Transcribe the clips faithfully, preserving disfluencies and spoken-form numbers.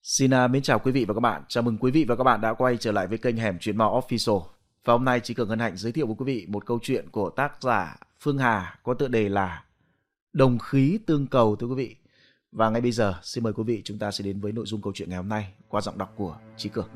Xin uh, mến chào quý vị và các bạn. Chào mừng quý vị và các bạn đã quay trở lại với kênh Hẻm Chuyện Ma Official. Và hôm nay Chí Cường hân hạnh giới thiệu với quý vị một câu chuyện của tác giả Phương Hà có tựa đề là Đồng khí tương cầu thưa quý vị. Và ngay bây giờ xin mời quý vị chúng ta sẽ đến với nội dung câu chuyện ngày hôm nay qua giọng đọc của Chí Cường.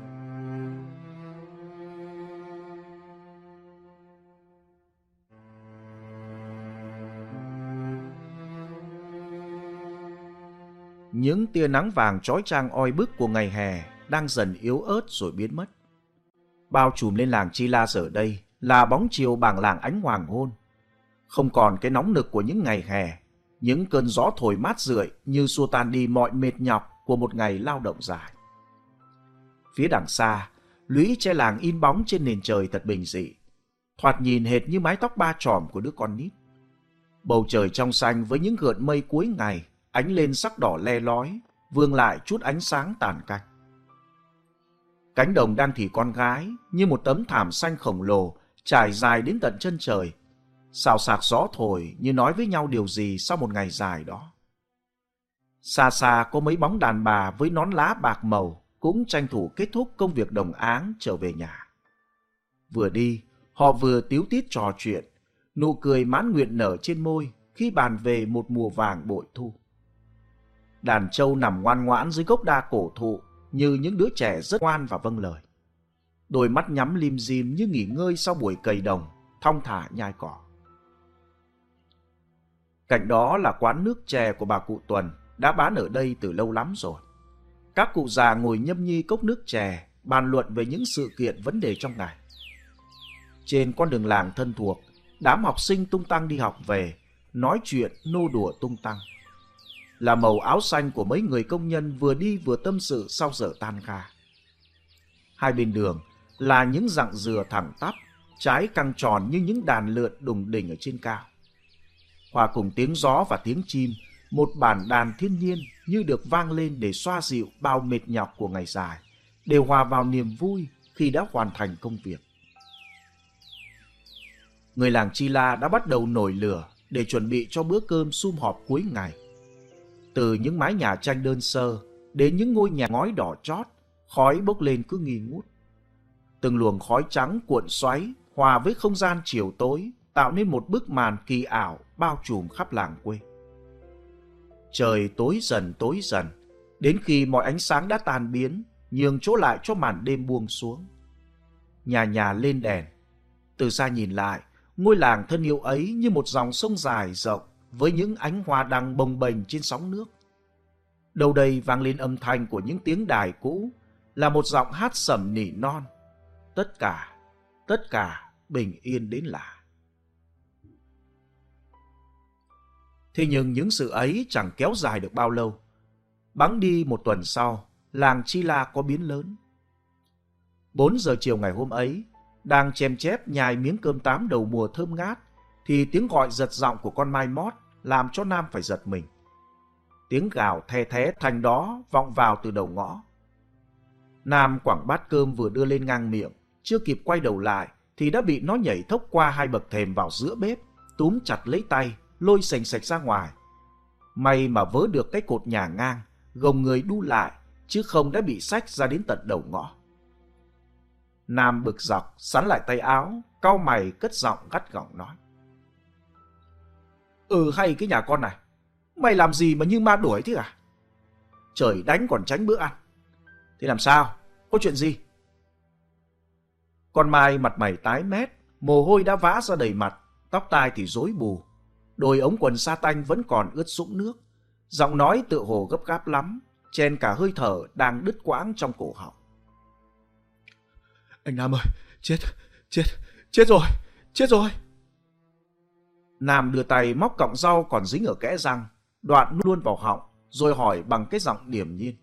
Những tia nắng vàng chói chang oi bức của ngày hè đang dần yếu ớt rồi biến mất. Bao trùm lên làng Chi La giờ đây là bóng chiều bàng làng ánh hoàng hôn. Không còn cái nóng nực của những ngày hè, những cơn gió thổi mát rượi như xua tan đi mọi mệt nhọc của một ngày lao động dài. Phía đằng xa, lũy tre làng in bóng trên nền trời thật bình dị, thoạt nhìn hệt như mái tóc ba chòm của đứa con nít. Bầu trời trong xanh với những gợn mây cuối ngày ánh lên sắc đỏ le lói, vương lại chút ánh sáng tàn canh. Cánh đồng đang thì con gái như một tấm thảm xanh khổng lồ trải dài đến tận chân trời, xào xạc gió thổi như nói với nhau điều gì sau một ngày dài đó. Xa xa có mấy bóng đàn bà với nón lá bạc màu cũng tranh thủ kết thúc công việc đồng áng trở về nhà. Vừa đi, họ vừa tíu tít trò chuyện, nụ cười mãn nguyện nở trên môi khi bàn về một mùa vàng bội thu. Đàn trâu nằm ngoan ngoãn dưới gốc đa cổ thụ như những đứa trẻ rất ngoan và vâng lời. Đôi mắt nhắm lim dim như nghỉ ngơi sau buổi cày đồng, thong thả nhai cỏ. Cạnh đó là quán nước chè của bà cụ Tuần đã bán ở đây từ lâu lắm rồi. Các cụ già ngồi nhâm nhi cốc nước chè, bàn luận về những sự kiện vấn đề trong ngày. Trên con đường làng thân thuộc, đám học sinh tung tăng đi học về, nói chuyện nô đùa tung tăng. Là màu áo xanh của mấy người công nhân vừa đi vừa tâm sự sau giờ tan ca. Hai bên đường là những rặng dừa thẳng tắp, trái căng tròn như những đàn lượn đùng đỉnh ở trên cao. Hòa cùng tiếng gió và tiếng chim, một bản đàn thiên nhiên như được vang lên để xoa dịu bao mệt nhọc của ngày dài, đều hòa vào niềm vui khi đã hoàn thành công việc. Người làng Chi La đã bắt đầu nổi lửa để chuẩn bị cho bữa cơm sum họp cuối ngày. Từ những mái nhà tranh đơn sơ đến những ngôi nhà ngói đỏ chót, khói bốc lên cứ nghi ngút. Từng luồng khói trắng cuộn xoáy hòa với không gian chiều tối tạo nên một bức màn kỳ ảo bao trùm khắp làng quê. Trời tối dần tối dần, đến khi mọi ánh sáng đã tan biến, nhường chỗ lại cho màn đêm buông xuống. Nhà nhà lên đèn. Từ xa nhìn lại, ngôi làng thân yêu ấy như một dòng sông dài rộng với những ánh hoa đăng bồng bềnh trên sóng nước. Đâu đây vang lên âm thanh của những tiếng đài cũ, là một giọng hát sẩm nỉ non. Tất cả, tất cả bình yên đến lạ. Thế nhưng những sự ấy chẳng kéo dài được bao lâu. Bẵng đi một tuần sau, làng Chi La có biến lớn. Bốn giờ chiều ngày hôm ấy, đang chém chép nhai miếng cơm tám đầu mùa thơm ngát, thì tiếng gọi giật giọng của con mai mót làm cho Nam phải giật mình. Tiếng gào the thé thành đó vọng vào từ đầu ngõ. Nam quẳng bát cơm vừa đưa lên ngang miệng, chưa kịp quay đầu lại thì đã bị nó nhảy thốc qua hai bậc thềm vào giữa bếp, túm chặt lấy tay, lôi sành sạch ra ngoài. May mà vớ được cái cột nhà ngang, gồng người đu lại, chứ không đã bị xách ra đến tận đầu ngõ. Nam bực dọc sắn lại tay áo, cau mày cất giọng gắt gỏng nói: Ừ hay cái nhà con này, mày làm gì mà như ma đuổi thế à? Trời đánh còn tránh bữa ăn. Thế làm sao? Có chuyện gì? Con Mai mặt mày tái mét, mồ hôi đã vã ra đầy mặt, tóc tai thì rối bù. Đôi ống quần sa tanh vẫn còn ướt sũng nước. Giọng nói tựa hồ gấp gáp lắm, chen cả hơi thở đang đứt quãng trong cổ họng. Anh Nam ơi, chết, chết, chết rồi, chết rồi. Nam đưa tay móc cọng rau còn dính ở kẽ răng, đoạn luôn vào họng, rồi hỏi bằng cái giọng điềm nhiên: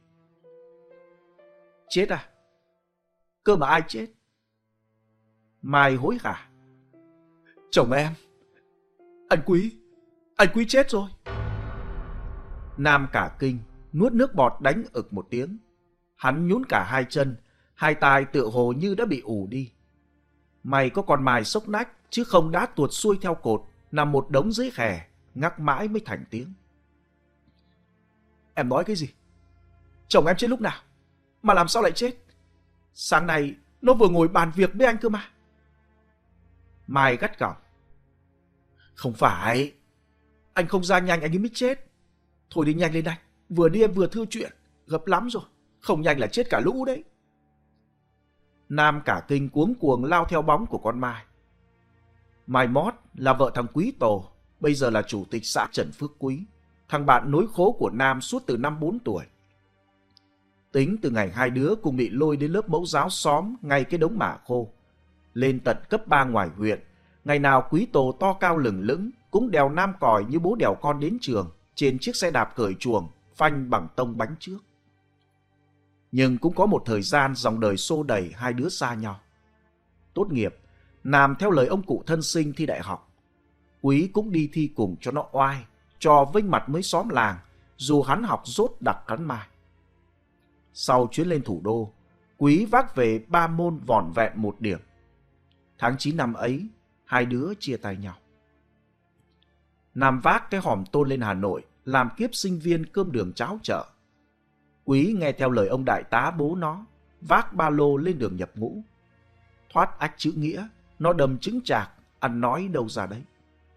Chết à? Cơ mà ai chết? Mai hối hả: Chồng em, anh Quý, anh Quý chết rồi. Nam cả kinh, nuốt nước bọt đánh ực một tiếng. Hắn nhún cả hai chân, hai tai tựa hồ như đã bị ù đi. May có con Mai sốc nách, chứ không đã tuột xuôi theo cột, nằm một đống dưới khè, ngắc mãi mới thành tiếng: Em nói cái gì? Chồng em chết lúc nào? mà làm sao lại chết? Sáng nay nó vừa ngồi bàn việc với anh cơ mà. Mai gắt gỏng. Không phải, anh không ra nhanh anh ấy mới chết. Thôi đi nhanh lên anh, vừa đi em vừa thư chuyện, gấp lắm rồi, không nhanh là chết cả lũ đấy. Nam cả kinh cuống cuồng lao theo bóng của con Mai. Mai Mót là vợ thằng Quý Tổ, bây giờ là chủ tịch xã Trần Phước Quý, thằng bạn nối khố của Nam suốt từ năm bốn tuổi. Tính từ ngày hai đứa cùng bị lôi đến lớp mẫu giáo xóm ngay cái đống mả khô, lên tận cấp ba ngoài huyện, ngày nào Quý Tổ to cao lừng lững cũng đèo Nam còi như bố đèo con đến trường trên chiếc xe đạp cởi chuồng, phanh bằng tông bánh trước. Nhưng cũng có một thời gian dòng đời xô đẩy hai đứa xa nhau. Tốt nghiệp, Nam theo lời ông cụ thân sinh thi đại học. Quý cũng đi thi cùng cho nó oai, cho vinh mặt mấy xóm làng, dù hắn học dốt đặc cắn Mai. Sau chuyến lên thủ đô, Quý vác về ba môn vỏn vẹn một điểm. Tháng chín năm ấy, hai đứa chia tay nhau. Nam vác cái hòm tôn lên Hà Nội, làm kiếp sinh viên cơm đường cháo chợ. Quý nghe theo lời ông đại tá bố nó, vác ba lô lên đường nhập ngũ. Thoát ách chữ nghĩa, nó đầm trứng chạc, ăn nói đâu ra đấy.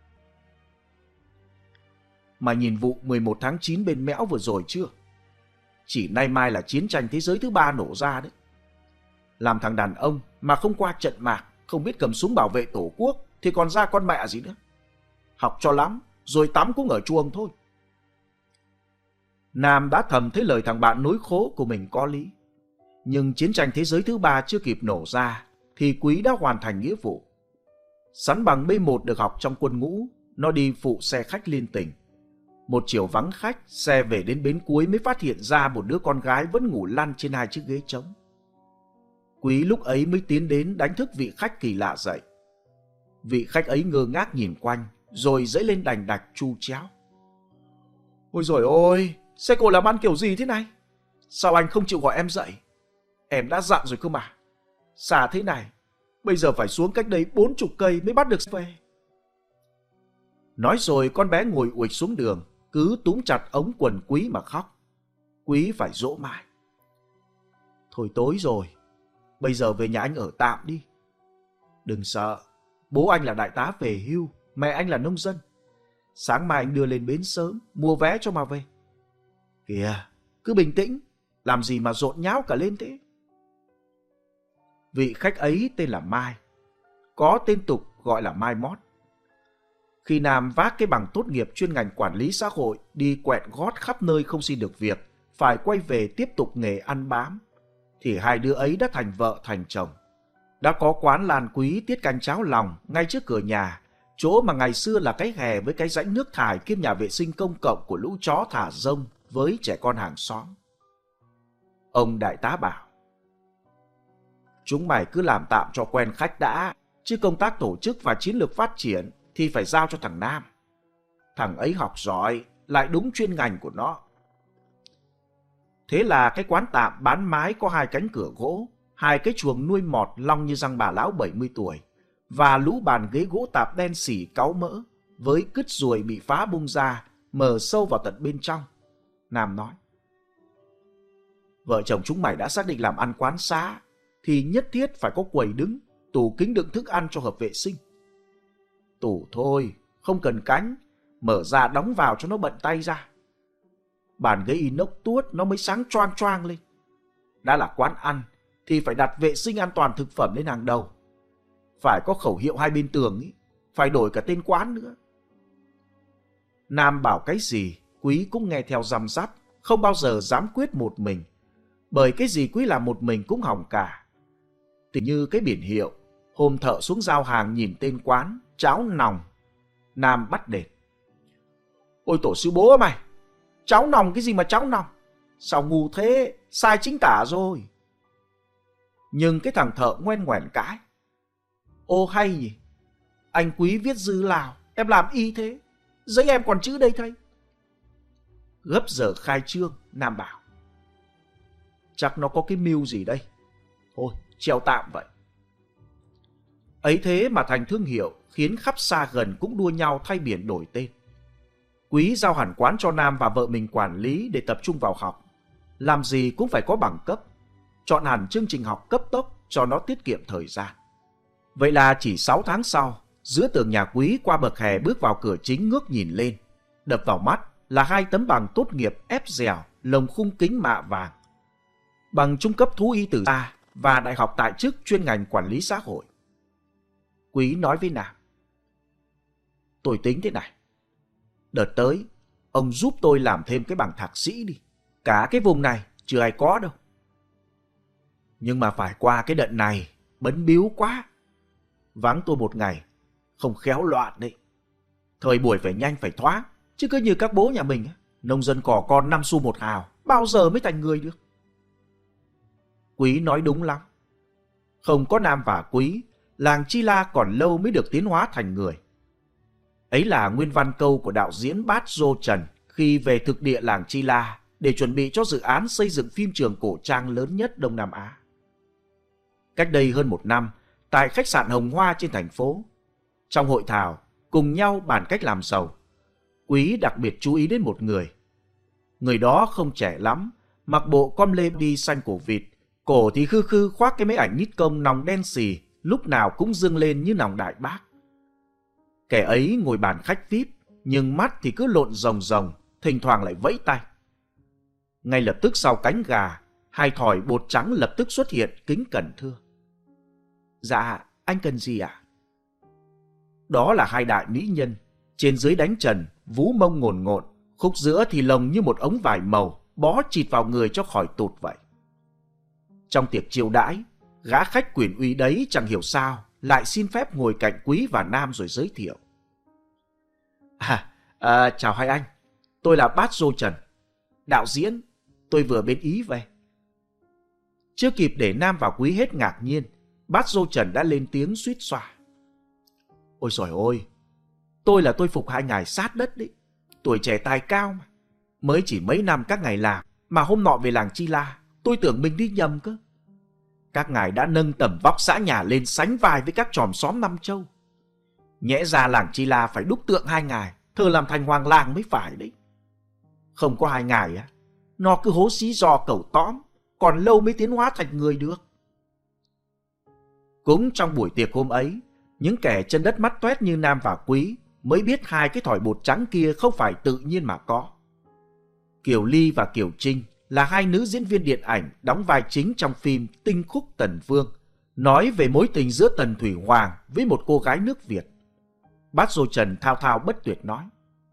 Mà nhìn vụ mười một tháng chín bên Mẽo vừa rồi chưa? Chỉ nay mai là chiến tranh thế giới thứ ba nổ ra đấy. Làm thằng đàn ông mà không qua trận mạc, không biết cầm súng bảo vệ tổ quốc thì còn ra con mẹ gì nữa. Học cho lắm, rồi tắm cũng ở chuồng thôi. Nam đã thầm thấy lời thằng bạn nối khố của mình có lý. Nhưng chiến tranh thế giới thứ ba chưa kịp nổ ra thì Quý đã hoàn thành nghĩa vụ. Sắn bằng B một được học trong quân ngũ, nó đi phụ xe khách liên tỉnh. Một chiều vắng khách, xe về đến bến cuối mới phát hiện ra một đứa con gái vẫn ngủ lăn trên hai chiếc ghế trống. Quý lúc ấy mới tiến đến đánh thức vị khách kỳ lạ dậy. Vị khách ấy ngơ ngác nhìn quanh, rồi dẫy lên đành đạch chu chéo. Ôi dồi ôi, xe cộ làm ăn kiểu gì thế này? Sao anh không chịu gọi em dậy? Em đã dặn rồi cơ mà. Xa thế này, bây giờ phải xuống cách đây bốn chục cây mới bắt được về. Nói rồi con bé ngồi uịch xuống đường, cứ túm chặt ống quần Quý mà khóc. Quý phải dỗ mãi. Thôi tối rồi, bây giờ về nhà anh ở tạm đi. Đừng sợ, bố anh là đại tá về hưu, mẹ anh là nông dân. Sáng mai anh đưa lên bến sớm, mua vé cho mà về. Kìa, cứ bình tĩnh, làm gì mà rộn nháo cả lên thế. Vị khách ấy tên là Mai, có tên tục gọi là Mai Mót. Khi Nam vác cái bằng tốt nghiệp chuyên ngành quản lý xã hội đi quẹt gót khắp nơi không xin được việc, phải quay về tiếp tục nghề ăn bám, thì hai đứa ấy đã thành vợ thành chồng. Đã có quán Lan Quý tiết canh cháo lòng ngay trước cửa nhà, chỗ mà ngày xưa là cái hè với cái rãnh nước thải kiêm nhà vệ sinh công cộng của lũ chó thả rông với trẻ con hàng xóm. Ông đại tá bảo, chúng mày cứ làm tạm cho quen khách đã, chứ công tác tổ chức và chiến lược phát triển thì phải giao cho thằng Nam. Thằng ấy học giỏi, lại đúng chuyên ngành của nó. Thế là cái quán tạm bán mái có hai cánh cửa gỗ, hai cái chuồng nuôi mọt long như răng bà lão bảy mươi tuổi, và lũ bàn ghế gỗ tạp đen xỉ cáu mỡ, với cứt ruồi bị phá bung ra, mở sâu vào tận bên trong. Nam nói, vợ chồng chúng mày đã xác định làm ăn quán xá, thì nhất thiết phải có quầy đứng, tủ kính đựng thức ăn cho hợp vệ sinh. Tủ thôi, không cần cánh, mở ra đóng vào cho nó bận tay ra. Bàn ghế inox tuốt nó mới sáng choang choang lên. Đã là quán ăn thì phải đặt vệ sinh an toàn thực phẩm lên hàng đầu. Phải có khẩu hiệu hai bên tường ý, phải đổi cả tên quán nữa. Nam bảo cái gì, Quý cũng nghe theo răm rắp, không bao giờ dám quyết một mình. Bởi cái gì Quý làm một mình cũng hỏng cả. Tỉ như cái biển hiệu, hôm thợ xuống giao hàng nhìn tên quán, cháo nòng. Nam bắt đệt. Ôi tổ sư bố mày, cháo nòng cái gì mà cháo nòng? Sao ngu thế, sai chính tả rồi. Nhưng cái thằng thợ ngoen ngoẻn cãi. Ô hay nhỉ, anh Quý viết dư Lào, em làm y thế, giấy em còn chữ đây thầy. Gấp giờ khai trương, Nam bảo, chắc nó có cái mưu gì đây. Thôi, treo tạm vậy. Ấy thế mà thành thương hiệu, khiến khắp xa gần cũng đua nhau thay biển đổi tên. Quý giao hẳn quán cho Nam và vợ mình quản lý để tập trung vào học. Làm gì cũng phải có bằng cấp. chọn hẳn chương trình học cấp tốc cho nó tiết kiệm thời gian. Vậy là chỉ sáu tháng sau, giữa tường nhà Quý qua bậc hè bước vào cửa chính ngước nhìn lên, đập vào mắt là hai tấm bằng tốt nghiệp ép dẻo, lồng khung kính mạ vàng. Bằng trung cấp thú y từ xa và đại học tại chức chuyên ngành quản lý xã hội. Quý nói với Nam: tôi tính thế này, đợt tới ông giúp tôi làm thêm cái bằng thạc sĩ đi. Cả cái vùng này chưa ai có đâu. Nhưng mà phải qua cái đợt này, bấn bíu quá. Vắng tôi một ngày, không khéo loạn đấy. Thời buổi phải nhanh phải thoáng, chứ cứ như các bố nhà mình, nông dân cỏ con năm xu một hào, bao giờ mới thành người được. Quý nói đúng lắm. Không có Nam và Quý, làng Chi La còn lâu mới được tiến hóa thành người. Ấy là nguyên văn câu của đạo diễn Bát Dô Trần khi về thực địa làng Chi La để chuẩn bị cho dự án xây dựng phim trường cổ trang lớn nhất Đông Nam Á. Cách đây hơn một năm, tại khách sạn Hồng Hoa trên thành phố, trong hội thảo cùng nhau bàn cách làm giàu, Quý đặc biệt chú ý đến một người. Người đó không trẻ lắm, mặc bộ com lê đi xanh cổ vịt, cổ thì khư khư khoác cái máy ảnh Nikon nòng đen xì, lúc nào cũng dương lên như nòng đại bác. Kẻ ấy ngồi bàn khách vi ai pi, nhưng mắt thì cứ lộn rồng rồng, thỉnh thoảng lại vẫy tay. Ngay lập tức sau cánh gà, hai thỏi bột trắng lập tức xuất hiện kính cẩn thưa: dạ, anh cần gì ạ? À? Đó là hai đại mỹ nhân, trên dưới đánh trần, vú mông ngồn ngộn, khúc giữa thì lồng như một ống vải màu, bó chịt vào người cho khỏi tụt vậy. Trong tiệc chiêu đãi, gã khách quyền uy đấy chẳng hiểu sao lại xin phép ngồi cạnh Quý và Nam rồi giới thiệu: À, à chào hai anh, tôi là Bát Dô Trần, đạo diễn, tôi vừa bên Ý về. Chưa kịp để Nam và Quý hết ngạc nhiên, Bát Dô Trần đã lên tiếng suýt xoa: Ôi giời ôi, tôi là tôi phục hai ngài sát đất đấy, tuổi trẻ tài cao mà. Mới chỉ mấy năm các ngài làm, mà hôm nọ về làng Chi La, tôi tưởng mình đi nhầm cơ. Các ngài đã nâng tầm vóc xã nhà lên sánh vai với các chòm xóm Nam Châu. Nhẽ ra làng Chi La phải đúc tượng hai ngài, thờ làm thành hoàng làng mới phải đấy. Không có hai ngài á, nó cứ hố xí do cẩu tõm, còn lâu mới tiến hóa thành người được. Cũng trong buổi tiệc hôm ấy, những kẻ chân đất mắt toét như Nam và Quý mới biết hai cái thỏi bột trắng kia không phải tự nhiên mà có. Kiều Ly và Kiều Trinh là hai nữ diễn viên điện ảnh đóng vai chính trong phim Tinh Khúc Tần Vương, nói về mối tình giữa Tần Thủy Hoàng với một cô gái nước Việt. Bát Dô Trần thao thao bất tuyệt nói: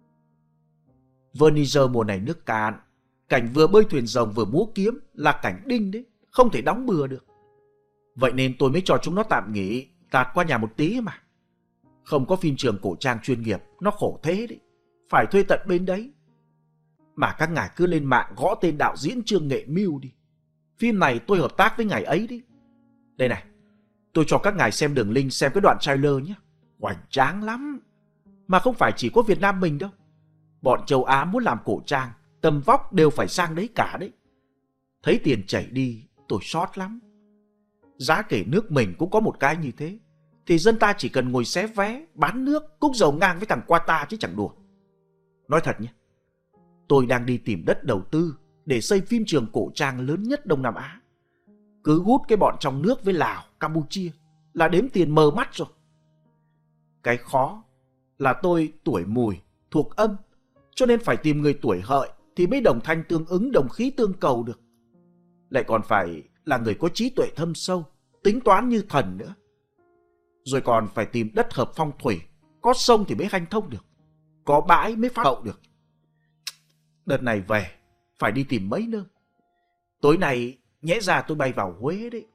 Vernier mùa này nước cạn, cảnh vừa bơi thuyền rồng vừa múa kiếm là cảnh đinh đấy, không thể đóng bừa được. Vậy nên tôi mới cho chúng nó tạm nghỉ, tạt qua nhà một tí mà. Không có phim trường cổ trang chuyên nghiệp, nó khổ thế đấy, phải thuê tận bên đấy. Mà các ngài cứ lên mạng gõ tên đạo diễn Trương Nghệ Mưu đi. Phim này tôi hợp tác với ngài ấy đấy. Đây này, tôi cho các ngài xem đường link xem cái đoạn trailer nhé. Hoành tráng lắm. Mà không phải chỉ có Việt Nam mình đâu. Bọn châu Á muốn làm cổ trang, tầm vóc đều phải sang đấy cả đấy. Thấy tiền chảy đi, tôi xót lắm. Giá kể nước mình cũng có một cái như thế, thì dân ta chỉ cần ngồi xé vé, bán nước, cúc dầu ngang với thằng Qatar chứ chẳng đùa. Nói thật nhé, tôi đang đi tìm đất đầu tư để xây phim trường cổ trang lớn nhất Đông Nam Á. Cứ hút cái bọn trong nước với Lào, Campuchia là đếm tiền mờ mắt rồi. Cái khó là tôi tuổi mùi, thuộc âm, cho nên phải tìm người tuổi hợi thì mới đồng thanh tương ứng, đồng khí tương cầu được. Lại còn phải là người có trí tuệ thâm sâu, tính toán như thần nữa. Rồi còn phải tìm đất hợp phong thủy, có sông thì mới hanh thông được, có bãi mới phát hậu được. Đợt này về, phải đi tìm mấy nơi. Tối nay, nhẽ ra tôi bay vào Huế đấy.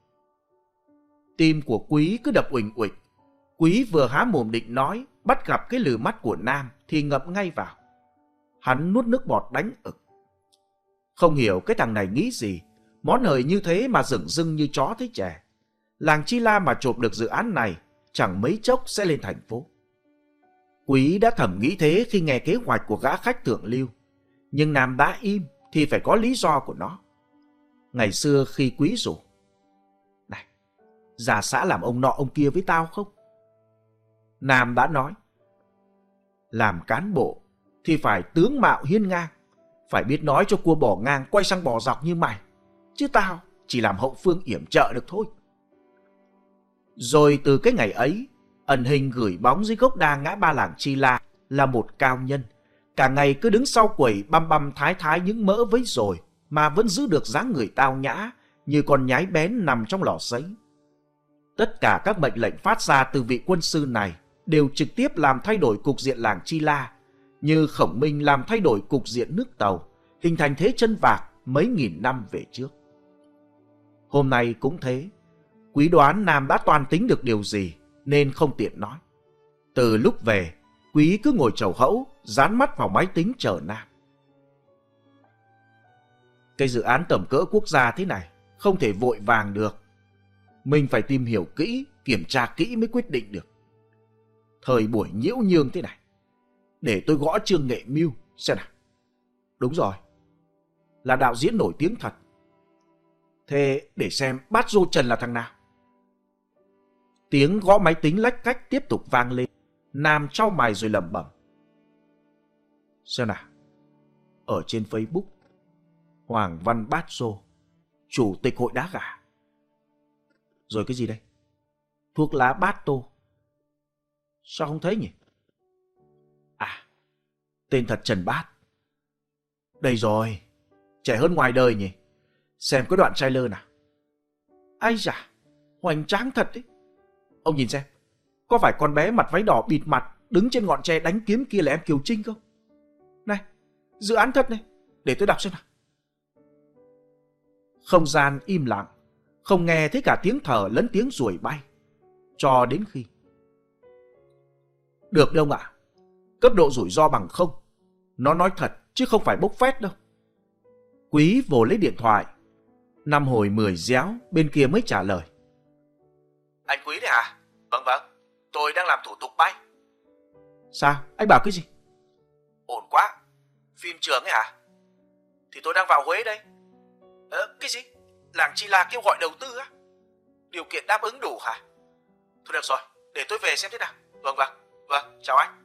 Tim của Quý cứ đập uỳnh uịch. Quý vừa há mồm định nói, bắt gặp cái lừ mắt của Nam thì ngậm ngay vào. Hắn nuốt nước bọt đánh ực. Không hiểu cái thằng này nghĩ gì, món hời như thế mà dửng dưng như chó thấy chè. Làng Chi La mà chộp được dự án này, chẳng mấy chốc sẽ lên thành phố. Quý đã thầm nghĩ thế khi nghe kế hoạch của gã khách thượng lưu. Nhưng Nam đã im thì phải có lý do của nó. Ngày xưa khi Quý rủ: Này, ra xã làm ông nọ ông kia với tao không? Nam đã nói: Làm cán bộ thì phải tướng mạo hiên ngang, phải biết nói cho cua bỏ ngang quay sang bò dọc như mày. Chứ tao, chỉ làm hậu phương yểm trợ được thôi. Rồi từ cái ngày ấy, ẩn hình gửi bóng dưới gốc đa ngã ba làng Chi La là một cao nhân, cả ngày cứ đứng sau quầy băm băm thái thái những mỡ với rồi mà vẫn giữ được dáng người tao nhã như con nhái bén nằm trong lò sấy. Tất cả các mệnh lệnh phát ra từ vị quân sư này đều trực tiếp làm thay đổi cục diện làng Chi La, như Khổng Minh làm thay đổi cục diện nước Tàu, hình thành thế chân vạc mấy nghìn năm về trước. Hôm nay cũng thế, Quý đoán Nam đã toan tính được điều gì nên không tiện nói. Từ lúc về, Quý cứ ngồi chầu hẫu, dán mắt vào máy tính chờ Nam. Cái dự án tầm cỡ quốc gia thế này không thể vội vàng được. Mình phải tìm hiểu kỹ, kiểm tra kỹ mới quyết định được. Thời buổi nhiễu nhương thế này, để tôi gõ Trương Nghệ Mưu xem nào. Đúng rồi, là đạo diễn nổi tiếng thật. Thế để xem Bát Dô Trần là thằng nào. Tiếng gõ máy tính lách cách tiếp tục vang lên. Nam trao mày rồi lẩm bẩm. Xem nào, ở trên Facebook, Hoàng Văn Bát Dô, chủ tịch hội đá gà. Rồi cái gì đây? Thuốc lá Bát Tô. Sao không thấy nhỉ? À, tên thật Trần Bát. Đây rồi, trẻ hơn ngoài đời nhỉ. Xem cái đoạn trailer nào. Ai da, hoành tráng thật đấy. Ông nhìn xem, có phải con bé mặt váy đỏ bịt mặt đứng trên ngọn tre đánh kiếm kia là em Kiều Trinh không? Này, dự án thật này, để tôi đọc xem nào. Không gian im lặng, không nghe thấy cả tiếng thở lẫn tiếng ruồi bay. Cho đến khi... Được đâu ạ, cấp độ rủi ro bằng không. Nó nói thật chứ không phải bốc phét đâu. Quý vồ lấy điện thoại. Năm hồi mười réo bên kia mới trả lời. Anh Quý đấy hả? Vâng vâng, tôi đang làm thủ tục bay. Sao? Anh bảo cái gì? Ổn quá, phim trường ấy hả? Thì tôi đang vào Huế đây. Ờ, cái gì? Làng Chi La kêu gọi đầu tư á? Điều kiện đáp ứng đủ hả? Thôi được rồi, để tôi về xem thế nào. Vâng vâng, vâng, chào anh.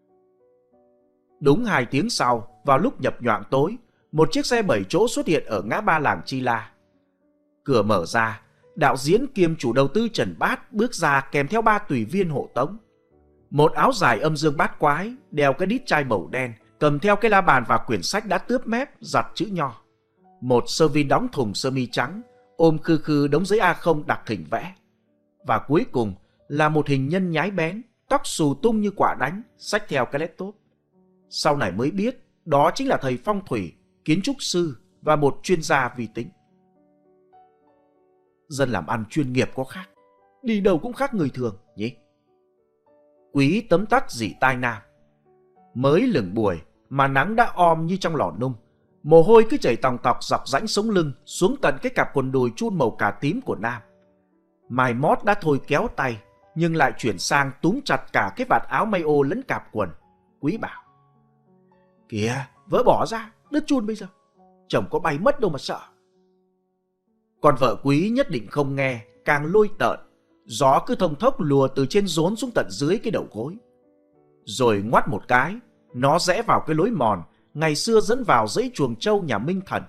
Đúng hai tiếng sau, vào lúc nhập nhoạng tối, một chiếc xe bảy chỗ xuất hiện ở ngã ba làng Chi La. Cửa mở ra, đạo diễn kiêm chủ đầu tư Trần Bát bước ra kèm theo ba tùy viên hộ tống. Một áo dài âm dương bát quái, đeo cái đít chai màu đen, cầm theo cái la bàn và quyển sách đã tướp mép, giặt chữ nho. Một sơ vi đóng thùng sơ mi trắng, ôm khư khư đống giấy A không đặc hình vẽ. Và cuối cùng là một hình nhân nhái bén, tóc xù tung như quả đánh, xách theo cái laptop. Sau này mới biết, đó chính là thầy phong thủy, kiến trúc sư và một chuyên gia vi tính. Dân làm ăn chuyên nghiệp có khác, đi đâu cũng khác người thường nhỉ. Quý tấm tắc dỉ tai Nam. Mới lửng buổi mà nắng đã om như trong lò nung, mồ hôi cứ chảy tòng tọc dọc rãnh sống lưng xuống tận cái cặp quần đùi chun màu cà tím của Nam. Mài mót đã thôi kéo tay, nhưng lại chuyển sang túm chặt cả cái vạt áo may ô lẫn cạp quần. Quý bảo: Kìa, vỡ bỏ ra, đứt chun bây giờ. Chồng có bay mất đâu mà sợ. Còn vợ Quý nhất định không nghe, càng lôi tợn. Gió cứ thông thốc lùa từ trên rốn xuống tận dưới cái đầu gối. Rồi ngoắt một cái, nó rẽ vào cái lối mòn ngày xưa dẫn vào dãy chuồng trâu nhà Minh Thần.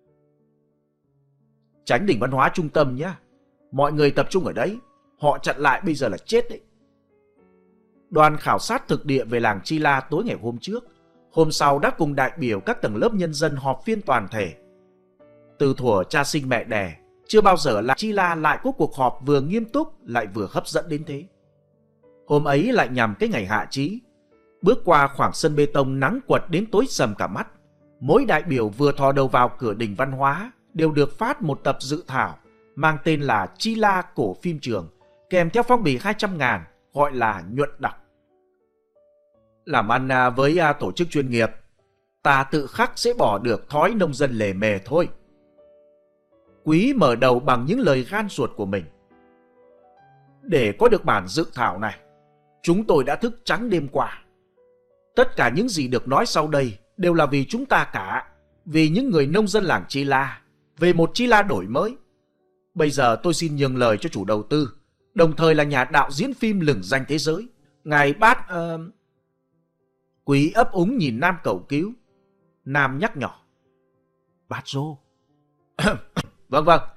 Tránh đỉnh văn hóa trung tâm nhá. Mọi người tập trung ở đấy, họ chặn lại bây giờ là chết đấy. Đoàn khảo sát thực địa về làng Chi La tối ngày hôm trước, hôm sau đã cùng đại biểu các tầng lớp nhân dân họp phiên toàn thể. Từ thuở cha sinh mẹ đẻ, chưa bao giờ làng Chi La lại có cuộc họp vừa nghiêm túc lại vừa hấp dẫn đến thế. Hôm ấy lại nhằm cái ngày hạ chí. Bước qua khoảng sân bê tông nắng quật đến tối sầm cả mắt, mỗi đại biểu vừa thò đầu vào cửa đình văn hóa đều được phát một tập dự thảo mang tên là Chi La cổ phim trường, kèm theo phong bì hai trăm ngàn, gọi là nhuận đọc. Làm ăn với tổ chức chuyên nghiệp, ta tự khắc sẽ bỏ được thói nông dân lề mề thôi. Quý mở đầu bằng những lời gan ruột của mình. Để có được bản dự thảo này, chúng tôi đã thức trắng đêm qua. Tất cả những gì được nói sau đây đều là vì chúng ta cả, vì những người nông dân làng Chi La, về một Chi La đổi mới. Bây giờ tôi xin nhường lời cho chủ đầu tư, đồng thời là nhà đạo diễn phim lừng danh thế giới, ngài Bát... Uh... Quý ấp úng nhìn Nam cầu cứu. Nam nhắc nhỏ: Bát Dô. Vâng vâng,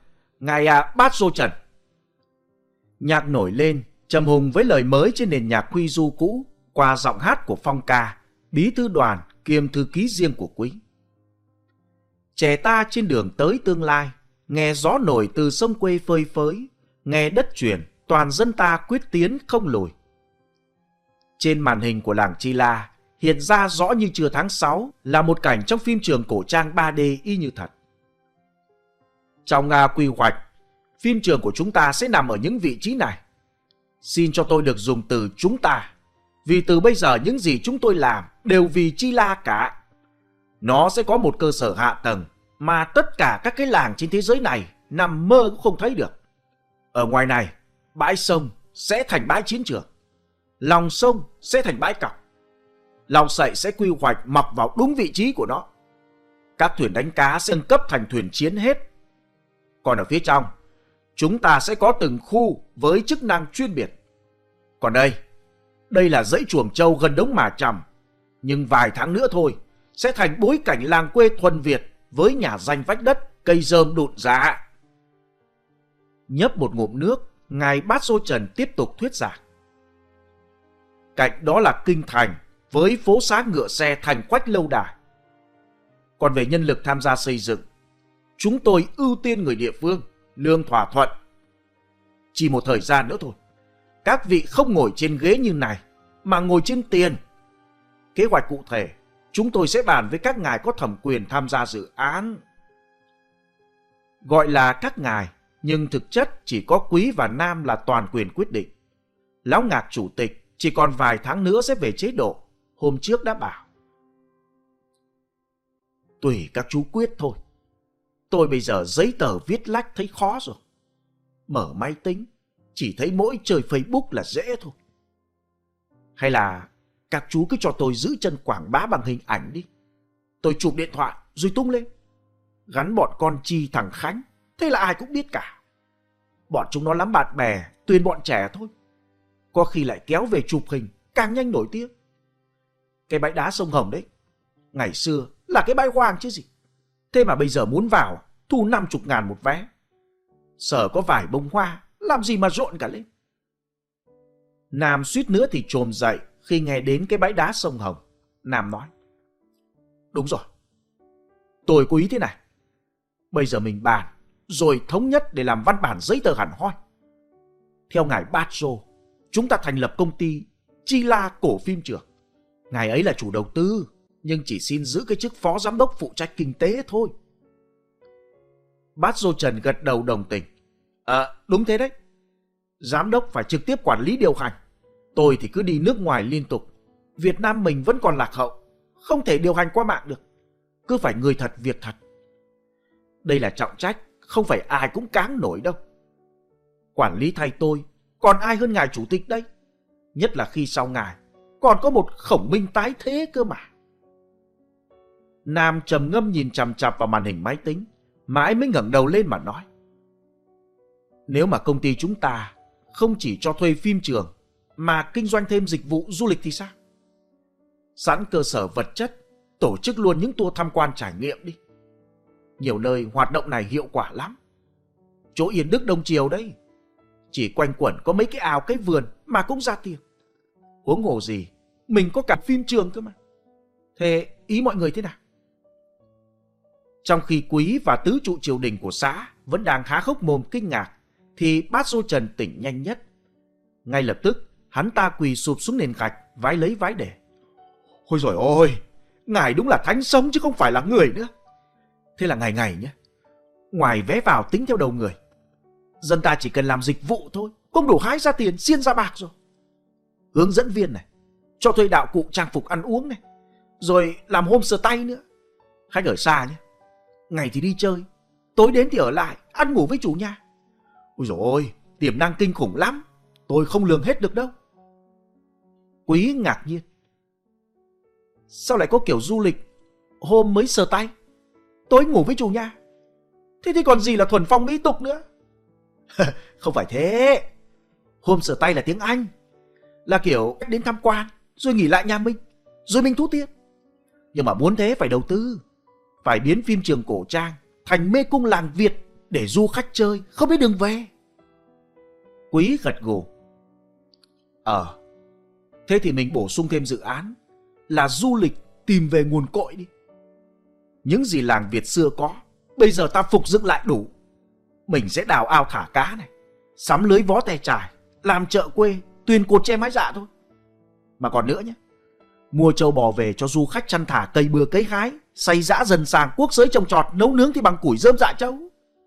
Ngài à, Bát Dô Trần. Nhạc nổi lên, trầm hùng với lời mới trên nền nhạc quy du cũ qua giọng hát của Phong Ca, bí thư đoàn kiêm thư ký riêng của Quý. Trẻ ta trên đường tới tương lai, nghe gió nổi từ sông quê phơi phới, nghe đất chuyển, toàn dân ta quyết tiến không lùi. Trên màn hình của làng Chi La hiện ra rõ như trưa tháng sáu là một cảnh trong phim trường cổ trang ba D y như thật. Trong uh, quy hoạch, phim trường của chúng ta sẽ nằm ở những vị trí này. Xin cho tôi được dùng từ chúng ta, vì từ bây giờ những gì chúng tôi làm đều vì Chi La cả. Nó sẽ có một cơ sở hạ tầng mà tất cả các cái làng trên thế giới này nằm mơ cũng không thấy được. Ở ngoài này, bãi sông sẽ thành bãi chiến trường, lòng sông sẽ thành bãi cọc, lòng sậy sẽ quy hoạch mọc vào đúng vị trí của nó. Các thuyền đánh cá sẽ nâng cấp thành thuyền chiến hết. Còn ở phía trong, chúng ta sẽ có từng khu với chức năng chuyên biệt. Còn đây, đây là dãy chuồng trâu gần đống Mà Trầm, nhưng vài tháng nữa thôi sẽ thành bối cảnh làng quê thuần Việt với nhà danh vách đất, cây rơm đụn giá. Nhấp một ngụm nước, ngài Bát Dô Trần tiếp tục thuyết giảng. Cạnh đó là kinh thành với phố xá ngựa xe thành quách lâu đài. Còn về nhân lực tham gia xây dựng, chúng tôi ưu tiên người địa phương, lương thỏa thuận. Chỉ một thời gian nữa thôi, các vị không ngồi trên ghế như này mà ngồi trên tiền. Kế hoạch cụ thể chúng tôi sẽ bàn với các ngài có thẩm quyền tham gia dự án. Gọi là các ngài, nhưng thực chất chỉ có Quý và Nam là toàn quyền quyết định. Lão Ngạc chủ tịch chỉ còn vài tháng nữa sẽ về chế độ, hôm trước đã bảo. Tùy các chú quyết thôi. Tôi bây giờ giấy tờ viết lách thấy khó rồi. Mở máy tính, chỉ thấy mỗi chơi Facebook là dễ thôi. Hay là các chú cứ cho tôi giữ chân quảng bá bằng hình ảnh đi. Tôi chụp điện thoại rồi tung lên. Gắn bọn con Chi thằng Khánh, thế là ai cũng biết cả. Bọn chúng nó lắm bạn bè, tuyên bọn trẻ thôi. Có khi lại kéo về chụp hình, càng nhanh nổi tiếng. Cái bãi đá sông Hồng đấy, ngày xưa là cái bãi hoang chứ gì. Thế mà bây giờ muốn vào, thu năm mươi ngàn một vé. Sở có vài bông hoa, làm gì mà rộn cả lên. Nam suýt nữa thì trồm dậy khi nghe đến cái bãi đá sông Hồng. Nam nói, đúng rồi, tôi có ý thế này. Bây giờ mình bàn, rồi thống nhất để làm văn bản giấy tờ hẳn hoi. Theo ngài Bát Dô, chúng ta thành lập công ty Chi La Cổ Phim Trường. Ngài ấy là chủ đầu tư, nhưng chỉ xin giữ cái chức phó giám đốc phụ trách kinh tế thôi. Bát Dô Trần gật đầu đồng tình. À, đúng thế đấy. Giám đốc phải trực tiếp quản lý điều hành. Tôi thì cứ đi nước ngoài liên tục. Việt Nam mình vẫn còn lạc hậu, không thể điều hành qua mạng được. Cứ phải người thật việc thật. Đây là trọng trách, không phải ai cũng cáng nổi đâu. Quản lý thay tôi, còn ai hơn ngài chủ tịch đây? Nhất là khi sau ngài còn có một Khổng Minh tái thế cơ mà. Nam trầm ngâm nhìn chằm chằm vào màn hình máy tính, mãi mới ngẩng đầu lên mà nói. Nếu mà công ty chúng ta không chỉ cho thuê phim trường mà kinh doanh thêm dịch vụ du lịch thì sao? Sẵn cơ sở vật chất, tổ chức luôn những tour tham quan trải nghiệm đi. Nhiều nơi hoạt động này hiệu quả lắm. Chỗ Yên Đức Đông Triều đấy, chỉ quanh quẩn có mấy cái ao cái vườn mà cũng ra tiền. Huống hồ gì, mình có cả phim trường cơ mà. Thế ý mọi người thế nào? Trong khi Quý và tứ trụ triều đình của xã vẫn đang há hốc mồm kinh ngạc, thì Bát Dô Trần tỉnh nhanh nhất. Ngay lập tức, hắn ta quỳ sụp xuống nền gạch, vái lấy vái để. Ôi dồi ôi, ngài đúng là thánh sống chứ không phải là người nữa. Thế là ngày ngày nhé, ngoài vé vào tính theo đầu người, dân ta chỉ cần làm dịch vụ thôi, cũng đủ hái ra tiền, xiên ra bạc rồi. Hướng dẫn viên này, cho thuê đạo cụ trang phục ăn uống này, rồi làm homestay nữa. Khách ở xa nhé, ngày thì đi chơi, tối đến thì ở lại, ăn ngủ với chủ nhà. Ôi dồi ôi, tiềm năng kinh khủng lắm, tôi không lường hết được đâu. Quý ngạc nhiên. Sao lại có kiểu du lịch hôm mới sờ tay, tối ngủ với chủ nhà? Thế thì còn gì là thuần phong mỹ tục nữa? Không phải thế. Hôm sờ tay là tiếng Anh, là kiểu đến tham quan rồi nghỉ lại nhà mình, rồi mình thu tiền. Nhưng mà muốn thế phải đầu tư, phải biến phim trường cổ trang thành mê cung làng Việt để du khách chơi không biết đường về. Quý gật gù. Ờ, thế thì mình bổ sung thêm dự án là du lịch tìm về nguồn cội đi. Những gì làng Việt xưa có, bây giờ ta phục dựng lại đủ. Mình sẽ đào ao thả cá này, sắm lưới vó te chài, làm chợ quê, tuyền cột che mái dạ thôi. Mà còn nữa nhé, mua trâu bò về cho du khách chăn thả cày bừa cấy hái, xây dã dần sàng cuốc sới trồng trọt, nấu nướng thì bằng củi rơm dạ trâu.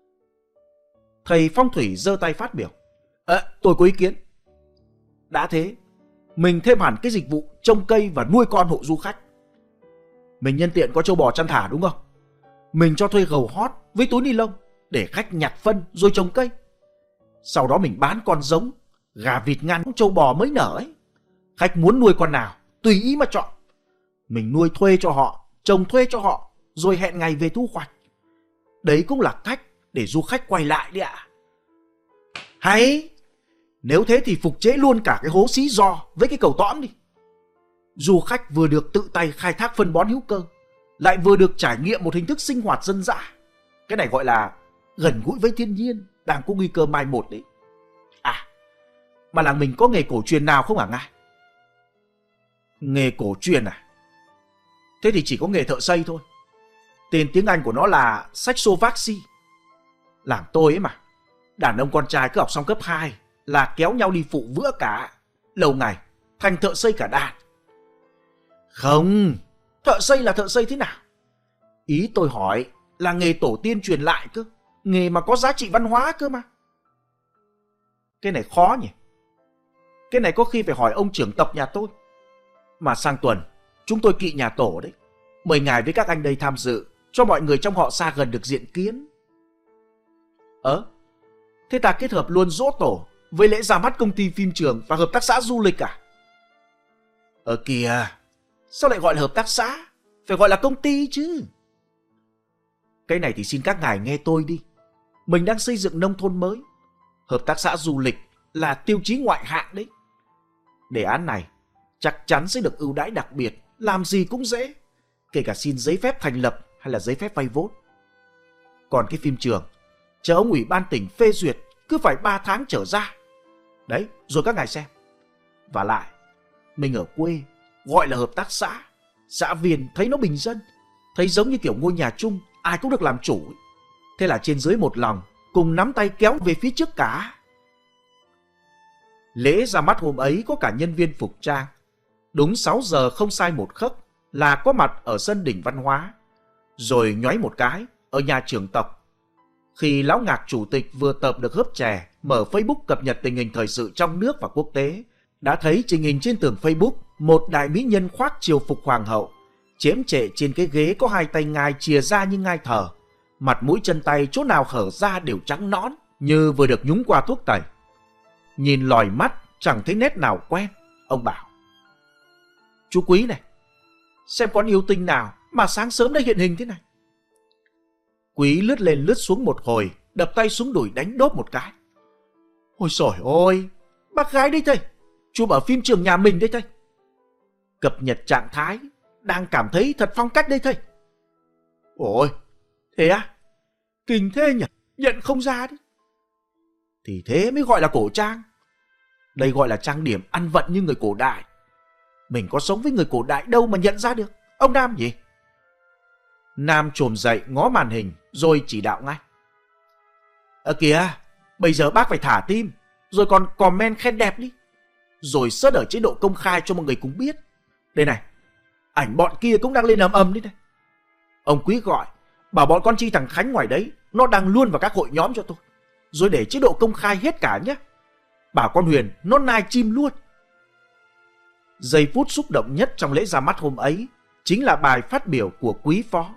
Thầy phong thủy giơ tay phát biểu. Ờ, tôi có ý kiến. Đã thế, mình thêm hẳn cái dịch vụ trông cây và nuôi con hộ du khách. Mình nhân tiện có trâu bò chăn thả đúng không? Mình cho thuê gầu hót với túi ni lông để khách nhặt phân rồi trồng cây. Sau đó mình bán con giống, gà vịt ngăn trâu bò mới nở ấy. Khách muốn nuôi con nào, tùy ý mà chọn. Mình nuôi thuê cho họ, trồng thuê cho họ, rồi hẹn ngày về thu hoạch. Đấy cũng là cách để du khách quay lại đấy ạ. Hay, nếu thế thì phục chế luôn cả cái hố xí giò với cái cầu tõm đi. Du khách vừa được tự tay khai thác phân bón hữu cơ, lại vừa được trải nghiệm một hình thức sinh hoạt dân dã. Cái này gọi là gần gũi với thiên nhiên, đang có nguy cơ mai một đấy. À, mà làng mình có nghề cổ truyền nào không hả ngài? Nghề cổ truyền à? Thế thì chỉ có nghề thợ xây thôi. Tên tiếng Anh của nó là saxovaxi. Làng tôi ấy mà, đàn ông con trai cứ học xong cấp hai là kéo nhau đi phụ vữa cả. Lâu ngày thành thợ xây cả đàn. Không, thợ xây là thợ xây thế nào? Ý tôi hỏi là nghề tổ tiên truyền lại cơ, nghề mà có giá trị văn hóa cơ mà. Cái này khó nhỉ? Cái này có khi phải hỏi ông trưởng tộc nhà tôi. Mà sang tuần chúng tôi kỵ nhà tổ đấy, mời ngài với các anh đây tham dự, cho mọi người trong họ xa gần được diện kiến. Ơ, thế ta kết hợp luôn giỗ tổ với lễ ra mắt công ty phim trường và hợp tác xã du lịch à? Ờ kìa, sao lại gọi là hợp tác xã? Phải gọi là công ty chứ. Cái này thì xin các ngài nghe tôi đi. Mình đang xây dựng nông thôn mới. Hợp tác xã du lịch là tiêu chí ngoại hạng đấy. Đề án này chắc chắn sẽ được ưu đãi đặc biệt, làm gì cũng dễ, kể cả xin giấy phép thành lập hay là giấy phép vay vốn. Còn cái phim trường, chờ ông ủy ban tỉnh phê duyệt cứ phải ba tháng trở ra. Đấy, rồi các ngài xem. Và lại, mình ở quê gọi là hợp tác xã, xã viên thấy nó bình dân, thấy giống như kiểu ngôi nhà chung, ai cũng được làm chủ. Thế là trên dưới một lòng, cùng nắm tay kéo về phía trước cả. Lễ ra mắt hôm ấy có cả nhân viên phục trang. Đúng sáu giờ không sai một khấc là có mặt ở sân đỉnh văn hóa. Rồi nhoáy một cái ở nhà trưởng tộc. Khi Lão Ngạc chủ tịch vừa tập được hớp chè, mở Facebook cập nhật tình hình thời sự trong nước và quốc tế, đã thấy trình hình trên tường Facebook một đại mỹ nhân khoác triều phục hoàng hậu, chễm trệ trên cái ghế có hai tay ngai chìa ra như ngai thờ, mặt mũi chân tay chỗ nào hở ra đều trắng nõn như vừa được nhúng qua thuốc tẩy. Nhìn lòi mắt chẳng thấy nét nào quen. Ông bảo: chú Quý này, xem con yêu tinh nào mà sáng sớm đã hiện hình thế này. Quý lướt lên lướt xuống một hồi, đập tay xuống đùi đánh đốp một cái. Ôi trời ơi, bác gái đây thầy, chụp ở phim trường nhà mình đây thầy. Cập nhật trạng thái, đang cảm thấy thật phong cách đây thầy. Ôi, thế à? Kinh thế nhỉ, nhận không ra đấy. Thì thế mới gọi là cổ trang. Đây gọi là trang điểm ăn vận như người cổ đại. Mình có sống với người cổ đại đâu mà nhận ra được. Ông Nam gì? Nam trồm dậy ngó màn hình rồi chỉ đạo ngay. Ờ kìa, bây giờ bác phải thả tim, rồi còn comment khen đẹp đi, rồi search ở chế độ công khai cho mọi người cùng biết. Đây này, ảnh bọn kia cũng đang lên ầm ầm đấy này. Ông Quý gọi, bảo bọn con chi thằng Khánh ngoài đấy, nó đăng luôn vào các hội nhóm cho tôi, rồi để chế độ công khai hết cả nhé. Bảo con Huyền nó nai chim luôn. Giây phút xúc động nhất trong lễ ra mắt hôm ấy chính là bài phát biểu của Quý Phó.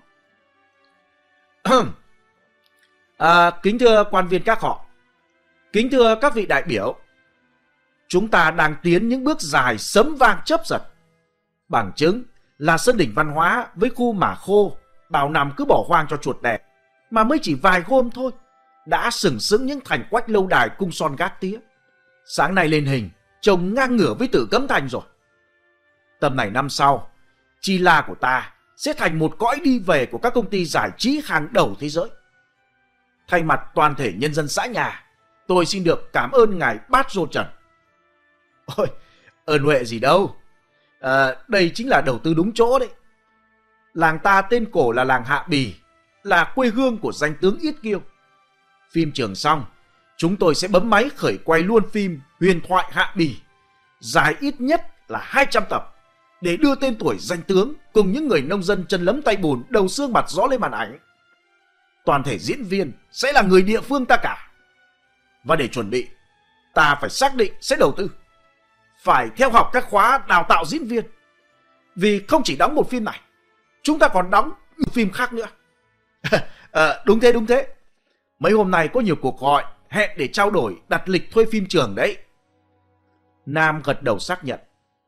à, kính thưa quan viên các họ, kính thưa các vị đại biểu, chúng ta đang tiến những bước dài sấm vang chớp giật. Bằng chứng là sân đỉnh văn hóa với khu mả khô bao năm cứ bỏ hoang cho chuột đẻ, mà mới chỉ vài hôm thôi đã sừng sững những thành quách lâu đài cung son gác tía. Sáng nay lên hình trông ngang ngửa với Tử Cấm Thành rồi. Tầm này năm sau, Chi La của ta sẽ thành một cõi đi về của các công ty giải trí hàng đầu thế giới. Thay mặt toàn thể nhân dân xã nhà, tôi xin được cảm ơn ngài Bát Rô Trần. Ôi, ơn huệ gì đâu. À, đây chính là đầu tư đúng chỗ đấy. Làng ta tên cổ là làng Hạ Bì, là quê hương của danh tướng Yết Kiêu. Phim trường xong, chúng tôi sẽ bấm máy khởi quay luôn phim Huyền Thoại Hạ Bì, dài ít nhất là hai trăm tập, để đưa tên tuổi danh tướng cùng những người nông dân chân lấm tay bùn đầu xương mặt rõ lên màn ảnh. Toàn thể diễn viên sẽ là người địa phương ta cả. Và để chuẩn bị, ta phải xác định sẽ đầu tư. Phải theo học các khóa đào tạo diễn viên. Vì không chỉ đóng một phim này, chúng ta còn đóng một phim khác nữa. à, đúng thế, đúng thế. Mấy hôm nay có nhiều cuộc gọi, hẹn để trao đổi đặt lịch thuê phim trường đấy. Nam gật đầu xác nhận.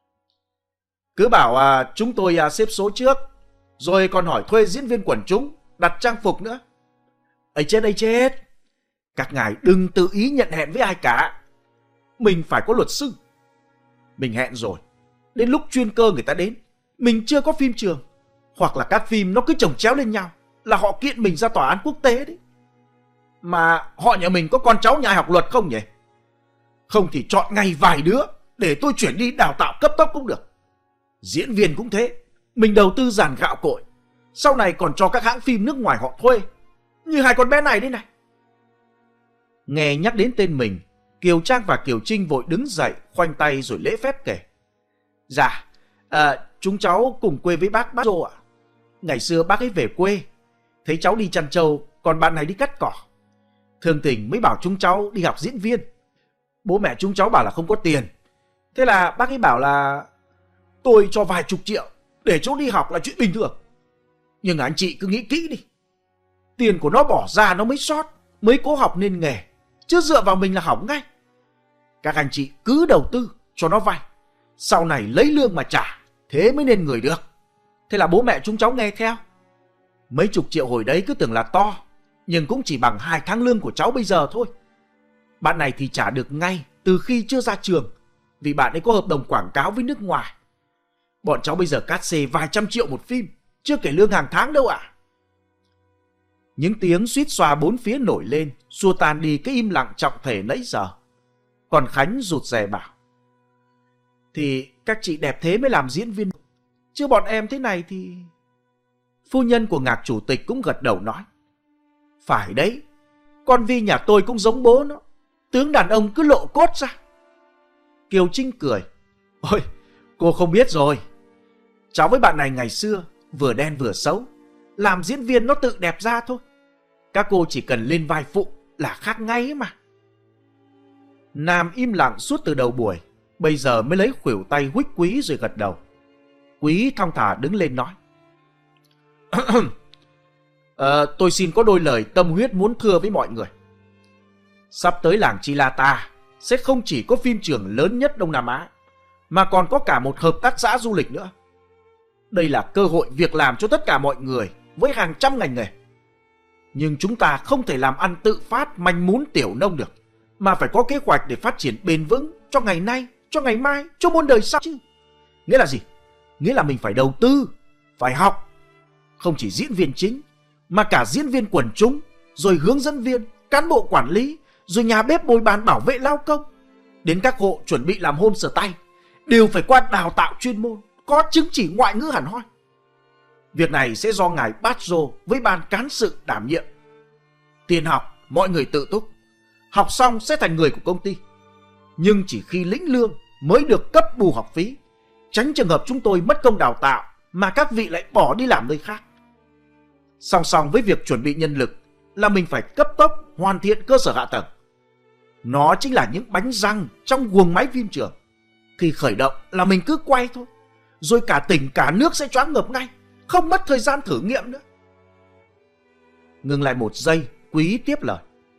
Cứ bảo à, chúng tôi à, xếp số trước, rồi còn hỏi thuê diễn viên quần chúng, đặt trang phục nữa. Ấy chết, ấy chết. Các ngài đừng tự ý nhận hẹn với ai cả. Mình phải có luật sư. Mình hẹn rồi, đến lúc chuyên cơ người ta đến, mình chưa có phim trường, hoặc là các phim nó cứ chồng chéo lên nhau, là họ kiện mình ra tòa án quốc tế đấy. Mà họ nhà mình có con cháu nhà học luật không nhỉ? Không thì chọn ngay vài đứa để tôi chuyển đi đào tạo cấp tốc cũng được. Diễn viên cũng thế, mình đầu tư dàn gạo cội, sau này còn cho các hãng phim nước ngoài họ thuê, như hai con bé này đây này. Nghe nhắc đến tên mình, Kiều Trang và Kiều Trinh vội đứng dậy, khoanh tay rồi lễ phép kể. Dạ, à, chúng cháu cùng quê với bác Bát Rô ạ. Ngày xưa bác ấy về quê, thấy cháu đi chăn trâu, còn bạn này đi cắt cỏ. Thương tình mới bảo chúng cháu đi học diễn viên. Bố mẹ chúng cháu bảo là không có tiền. Thế là bác ấy bảo là tôi cho vài chục triệu để cháu đi học là chuyện bình thường. Nhưng anh chị cứ nghĩ kỹ đi. Tiền của nó bỏ ra nó mới sót, mới cố học nên nghề, chứ dựa vào mình là hỏng ngay. Các anh chị cứ đầu tư cho nó vay, sau này lấy lương mà trả, thế mới nên người được. Thế là bố mẹ chúng cháu nghe theo. Mấy chục triệu hồi đấy cứ tưởng là to, nhưng cũng chỉ bằng hai tháng lương của cháu bây giờ thôi. Bạn này thì trả được ngay từ khi chưa ra trường, vì bạn ấy có hợp đồng quảng cáo với nước ngoài. Bọn cháu bây giờ cát xê vài trăm triệu một phim, chưa kể lương hàng tháng đâu ạ. À. Những tiếng suýt xoa bốn phía nổi lên, xua tan đi cái im lặng trọng thể nãy giờ. Còn Khánh rụt rè bảo, thì các chị đẹp thế mới làm diễn viên, chứ bọn em thế này thì... Phu nhân của Ngạc chủ tịch cũng gật đầu nói, phải đấy, con Vi nhà tôi cũng giống bố nó, tướng đàn ông cứ lộ cốt ra. Kiều Trinh cười, ôi, cô không biết rồi. Cháu với bạn này ngày xưa vừa đen vừa xấu, làm diễn viên nó tự đẹp ra thôi. Các cô chỉ cần lên vai phụ là khác ngay ấy mà. Nam im lặng suốt từ đầu buổi, bây giờ mới lấy khuỷu tay huých Quý rồi gật đầu. Quý thong thả đứng lên nói, à, tôi xin có đôi lời tâm huyết muốn thưa với mọi người. Sắp tới làng Chi La ta sẽ không chỉ có phim trường lớn nhất Đông Nam Á, mà còn có cả một hợp tác xã du lịch nữa. Đây là cơ hội việc làm cho tất cả mọi người với hàng trăm ngành nghề. Nhưng chúng ta không thể làm ăn tự phát manh mún tiểu nông được, mà phải có kế hoạch để phát triển bền vững cho ngày nay, cho ngày mai, cho muôn đời sau chứ. Nghĩa là gì? Nghĩa là mình phải đầu tư, phải học. Không chỉ diễn viên chính, mà cả diễn viên quần chúng, rồi hướng dẫn viên, cán bộ quản lý, rồi nhà bếp bồi bàn bảo vệ lao công, đến các hộ chuẩn bị làm homestay, đều phải qua đào tạo chuyên môn, có chứng chỉ ngoại ngữ hẳn hoi. Việc này sẽ do ngài Bát Rô với ban cán sự đảm nhiệm. Tiền học mọi người tự túc, học xong sẽ thành người của công ty, nhưng chỉ khi lĩnh lương mới được cấp bù học phí, tránh trường hợp chúng tôi mất công đào tạo mà các vị lại bỏ đi làm nơi khác. Song song với việc chuẩn bị nhân lực là mình phải cấp tốc hoàn thiện cơ sở hạ tầng. Nó chính là những bánh răng trong guồng máy phim trường. Khi khởi động là mình cứ quay thôi, rồi cả tỉnh cả nước sẽ choáng ngợp ngay, không mất thời gian thử nghiệm nữa. Ngừng lại một giây, Quý tiếp lời.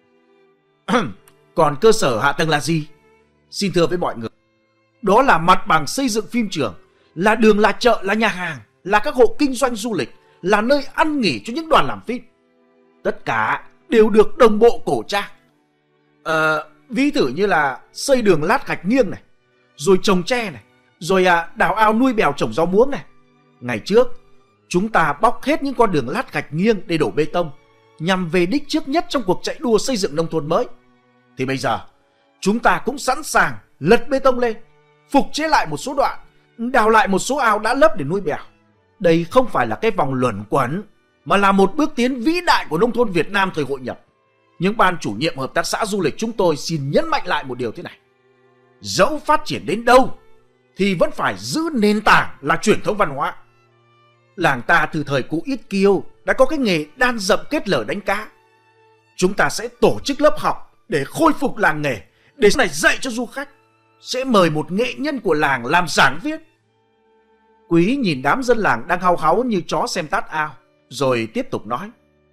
Còn cơ sở hạ tầng là gì? Xin thưa với mọi người, đó là mặt bằng xây dựng phim trường, là đường, là chợ, là nhà hàng, là các hộ kinh doanh du lịch, là nơi ăn nghỉ cho những đoàn làm phim. Tất cả đều được đồng bộ cổ trang. À, ví dụ như là xây đường lát gạch nghiêng này, rồi trồng tre này, rồi à, đào ao nuôi bèo trồng rau muống này. Ngày trước chúng ta bóc hết những con đường lát gạch nghiêng để đổ bê tông, nhằm về đích trước nhất trong cuộc chạy đua xây dựng nông thôn mới. Thì bây giờ, chúng ta cũng sẵn sàng lật bê tông lên, phục chế lại một số đoạn, đào lại một số ao đã lấp để nuôi bèo. Đây không phải là cái vòng luẩn quẩn, mà là một bước tiến vĩ đại của nông thôn Việt Nam thời hội nhập. Nhưng ban chủ nhiệm hợp tác xã du lịch chúng tôi xin nhấn mạnh lại một điều thế này. Dẫu phát triển đến đâu, thì vẫn phải giữ nền tảng là truyền thống văn hóa. Làng ta từ thời cụ Yết Kiêu đã có cái nghề đan dậm kết lở đánh cá. Chúng ta sẽ tổ chức lớp học để khôi phục làng nghề, để sau này dạy cho du khách. Sẽ mời một nghệ nhân của làng làm giảng viên. Quý nhìn đám dân làng đang hao háo như chó xem tát ao, rồi tiếp tục nói.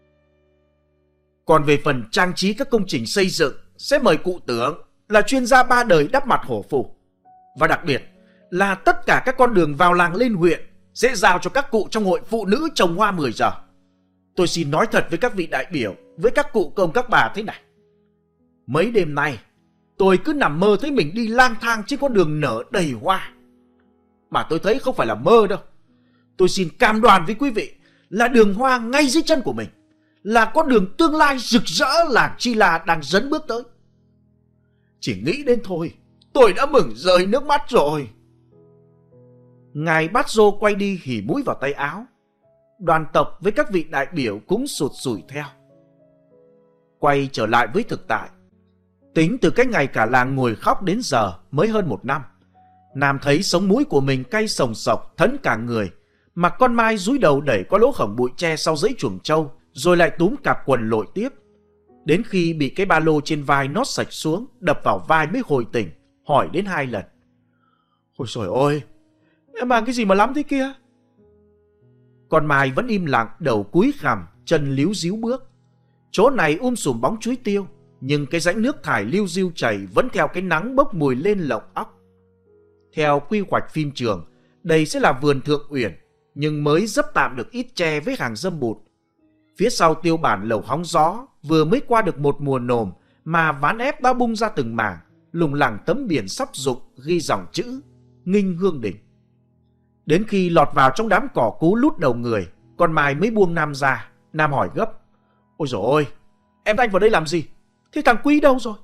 Còn về phần trang trí các công trình xây dựng, sẽ mời cụ Tưởng là chuyên gia ba đời đắp mặt hổ phù. Và đặc biệt là tất cả các con đường vào làng lên huyện sẽ giao cho các cụ trong hội phụ nữ trồng hoa mười giờ. Tôi xin nói thật với các vị đại biểu, với các cụ công các bà thế này. Mấy đêm nay, tôi cứ nằm mơ thấy mình đi lang thang trên con đường nở đầy hoa. Mà tôi thấy không phải là mơ đâu. Tôi xin cam đoan với quý vị là đường hoa ngay dưới chân của mình, là con đường tương lai rực rỡ làng Chi La đang dấn bước tới. Chỉ nghĩ đến thôi, tôi đã mừng rơi nước mắt rồi. Ngài Bát Dô quay đi hỉ mũi vào tay áo. Đoàn tộc với các vị đại biểu cũng sụt sùi theo. Quay trở lại với thực tại. Tính từ cái ngày cả làng ngồi khóc đến giờ mới hơn một năm. Nam thấy sống mũi của mình cay sồng sộc, thẫn cả người. Mà con Mai dúi đầu đẩy qua lỗ khổng bụi tre sau dãy chuồng trâu, rồi lại túm cặp quần lội tiếp. Đến khi bị cái ba lô trên vai nót sạch xuống, đập vào vai mới hồi tỉnh, hỏi đến hai lần. Ôi trời ơi, em mang cái gì mà lắm thế kia? Con Mai vẫn im lặng, đầu cúi gằm, chân líu díu bước. Chỗ này um sùm bóng chuối tiêu, nhưng cái rãnh nước thải liu riu chảy vẫn theo cái nắng bốc mùi lên lộng óc. Theo quy hoạch phim trường, đây sẽ là vườn Thượng Uyển, nhưng mới dấp tạm được ít tre với hàng dâm bụt. Phía sau tiêu bản lầu hóng gió, vừa mới qua được một mùa nồm mà ván ép đã bung ra từng mảng, lủng lẳng tấm biển sắp rụng ghi dòng chữ Nghinh Hương Đình. Đến khi lọt vào trong đám cỏ cú lút đầu người, con Mai mới buông Nam ra. Nam hỏi gấp. Ôi dồi ôi, em anh vào đây làm gì? Thế thằng Quý đâu rồi?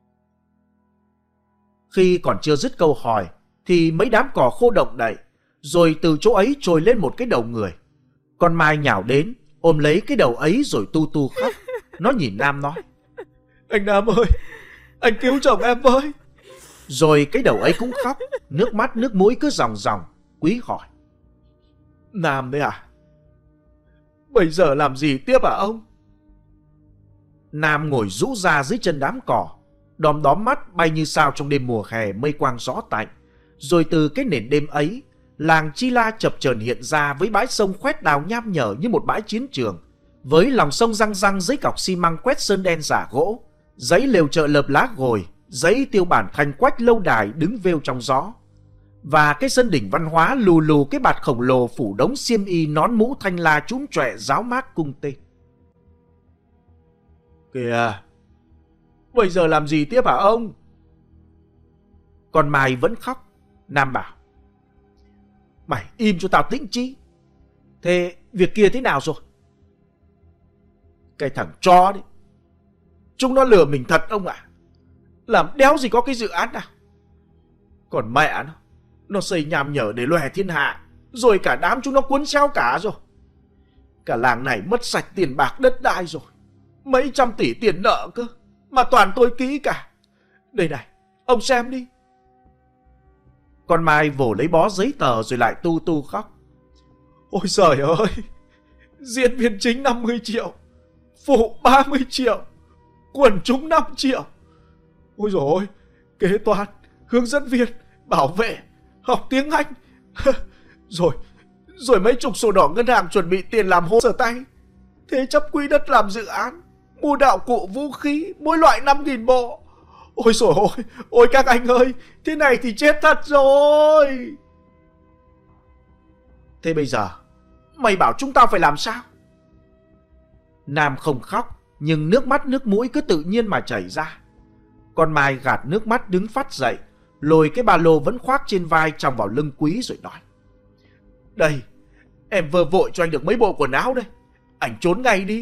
Khi còn chưa dứt câu hỏi, thì mấy đám cỏ khô động đậy, rồi từ chỗ ấy trồi lên một cái đầu người. Con Mai nhào đến, ôm lấy cái đầu ấy rồi tu tu khóc. Nó nhìn Nam nói. Anh Nam ơi, anh cứu chồng em với. Rồi cái đầu ấy cũng khóc, nước mắt nước mũi cứ ròng ròng. Quý hỏi. Nam đấy à? Bây giờ làm gì tiếp hả ông? Nam ngồi rũ ra dưới chân đám cỏ, đom đóm mắt bay như sao trong đêm mùa hè mây quang gió tạnh. Rồi từ cái nền đêm ấy, làng Chi La chập chờn hiện ra với bãi sông khoét đào nham nhở như một bãi chiến trường, với lòng sông răng răng dưới cọc xi măng quét sơn đen giả gỗ, dãy lều chợ lợp lá gồi, dãy tiêu bản thành quách lâu đài đứng vêu trong gió, và cái sân đỉnh văn hóa lù lù cái bạt khổng lồ phủ đống xiêm y nón mũ thanh la chúm chọe giáo mát cung tên. Kìa, bây giờ làm gì tiếp hả ông? Còn Mai vẫn khóc. Nam bảo. Mày im cho tao tĩnh trí. Thế việc kia thế nào rồi? Cái thằng chó đấy, chúng nó lừa mình thật ông ạ. À. Làm đéo gì có cái dự án nào. Còn mẹ nó, nó xây nham nhở để lòe thiên hạ, rồi cả đám chúng nó cuốn xéo cả rồi. Cả làng này mất sạch tiền bạc đất đai rồi, mấy trăm tỷ tiền nợ cơ, mà toàn tôi ký cả. Đây này, ông xem đi. Con Mai vồ lấy bó giấy tờ rồi lại tu tu khóc. Ôi trời ơi, diễn viên chính năm mươi triệu, phụ ba mươi triệu, quần chúng năm triệu. Ôi dồi ôi, kế toán, hướng dẫn viên, bảo vệ, học tiếng Anh. Rồi, rồi mấy chục sổ đỏ ngân hàng chuẩn bị tiền làm hồ sơ tay. Thế chấp quỹ đất làm dự án, mua đạo cụ vũ khí, mỗi loại năm nghìn bộ. Ôi dồi ôi, ôi các anh ơi, thế này thì chết thật rồi. Thế bây giờ, mày bảo chúng tao phải làm sao? Nam không khóc, nhưng nước mắt nước mũi cứ tự nhiên mà chảy ra. Con Mai gạt nước mắt đứng phát dậy, lôi cái ba lô vẫn khoác trên vai chồng vào lưng Quý rồi nói. Đây, em vừa vội cho anh được mấy bộ quần áo đây. Anh trốn ngay đi,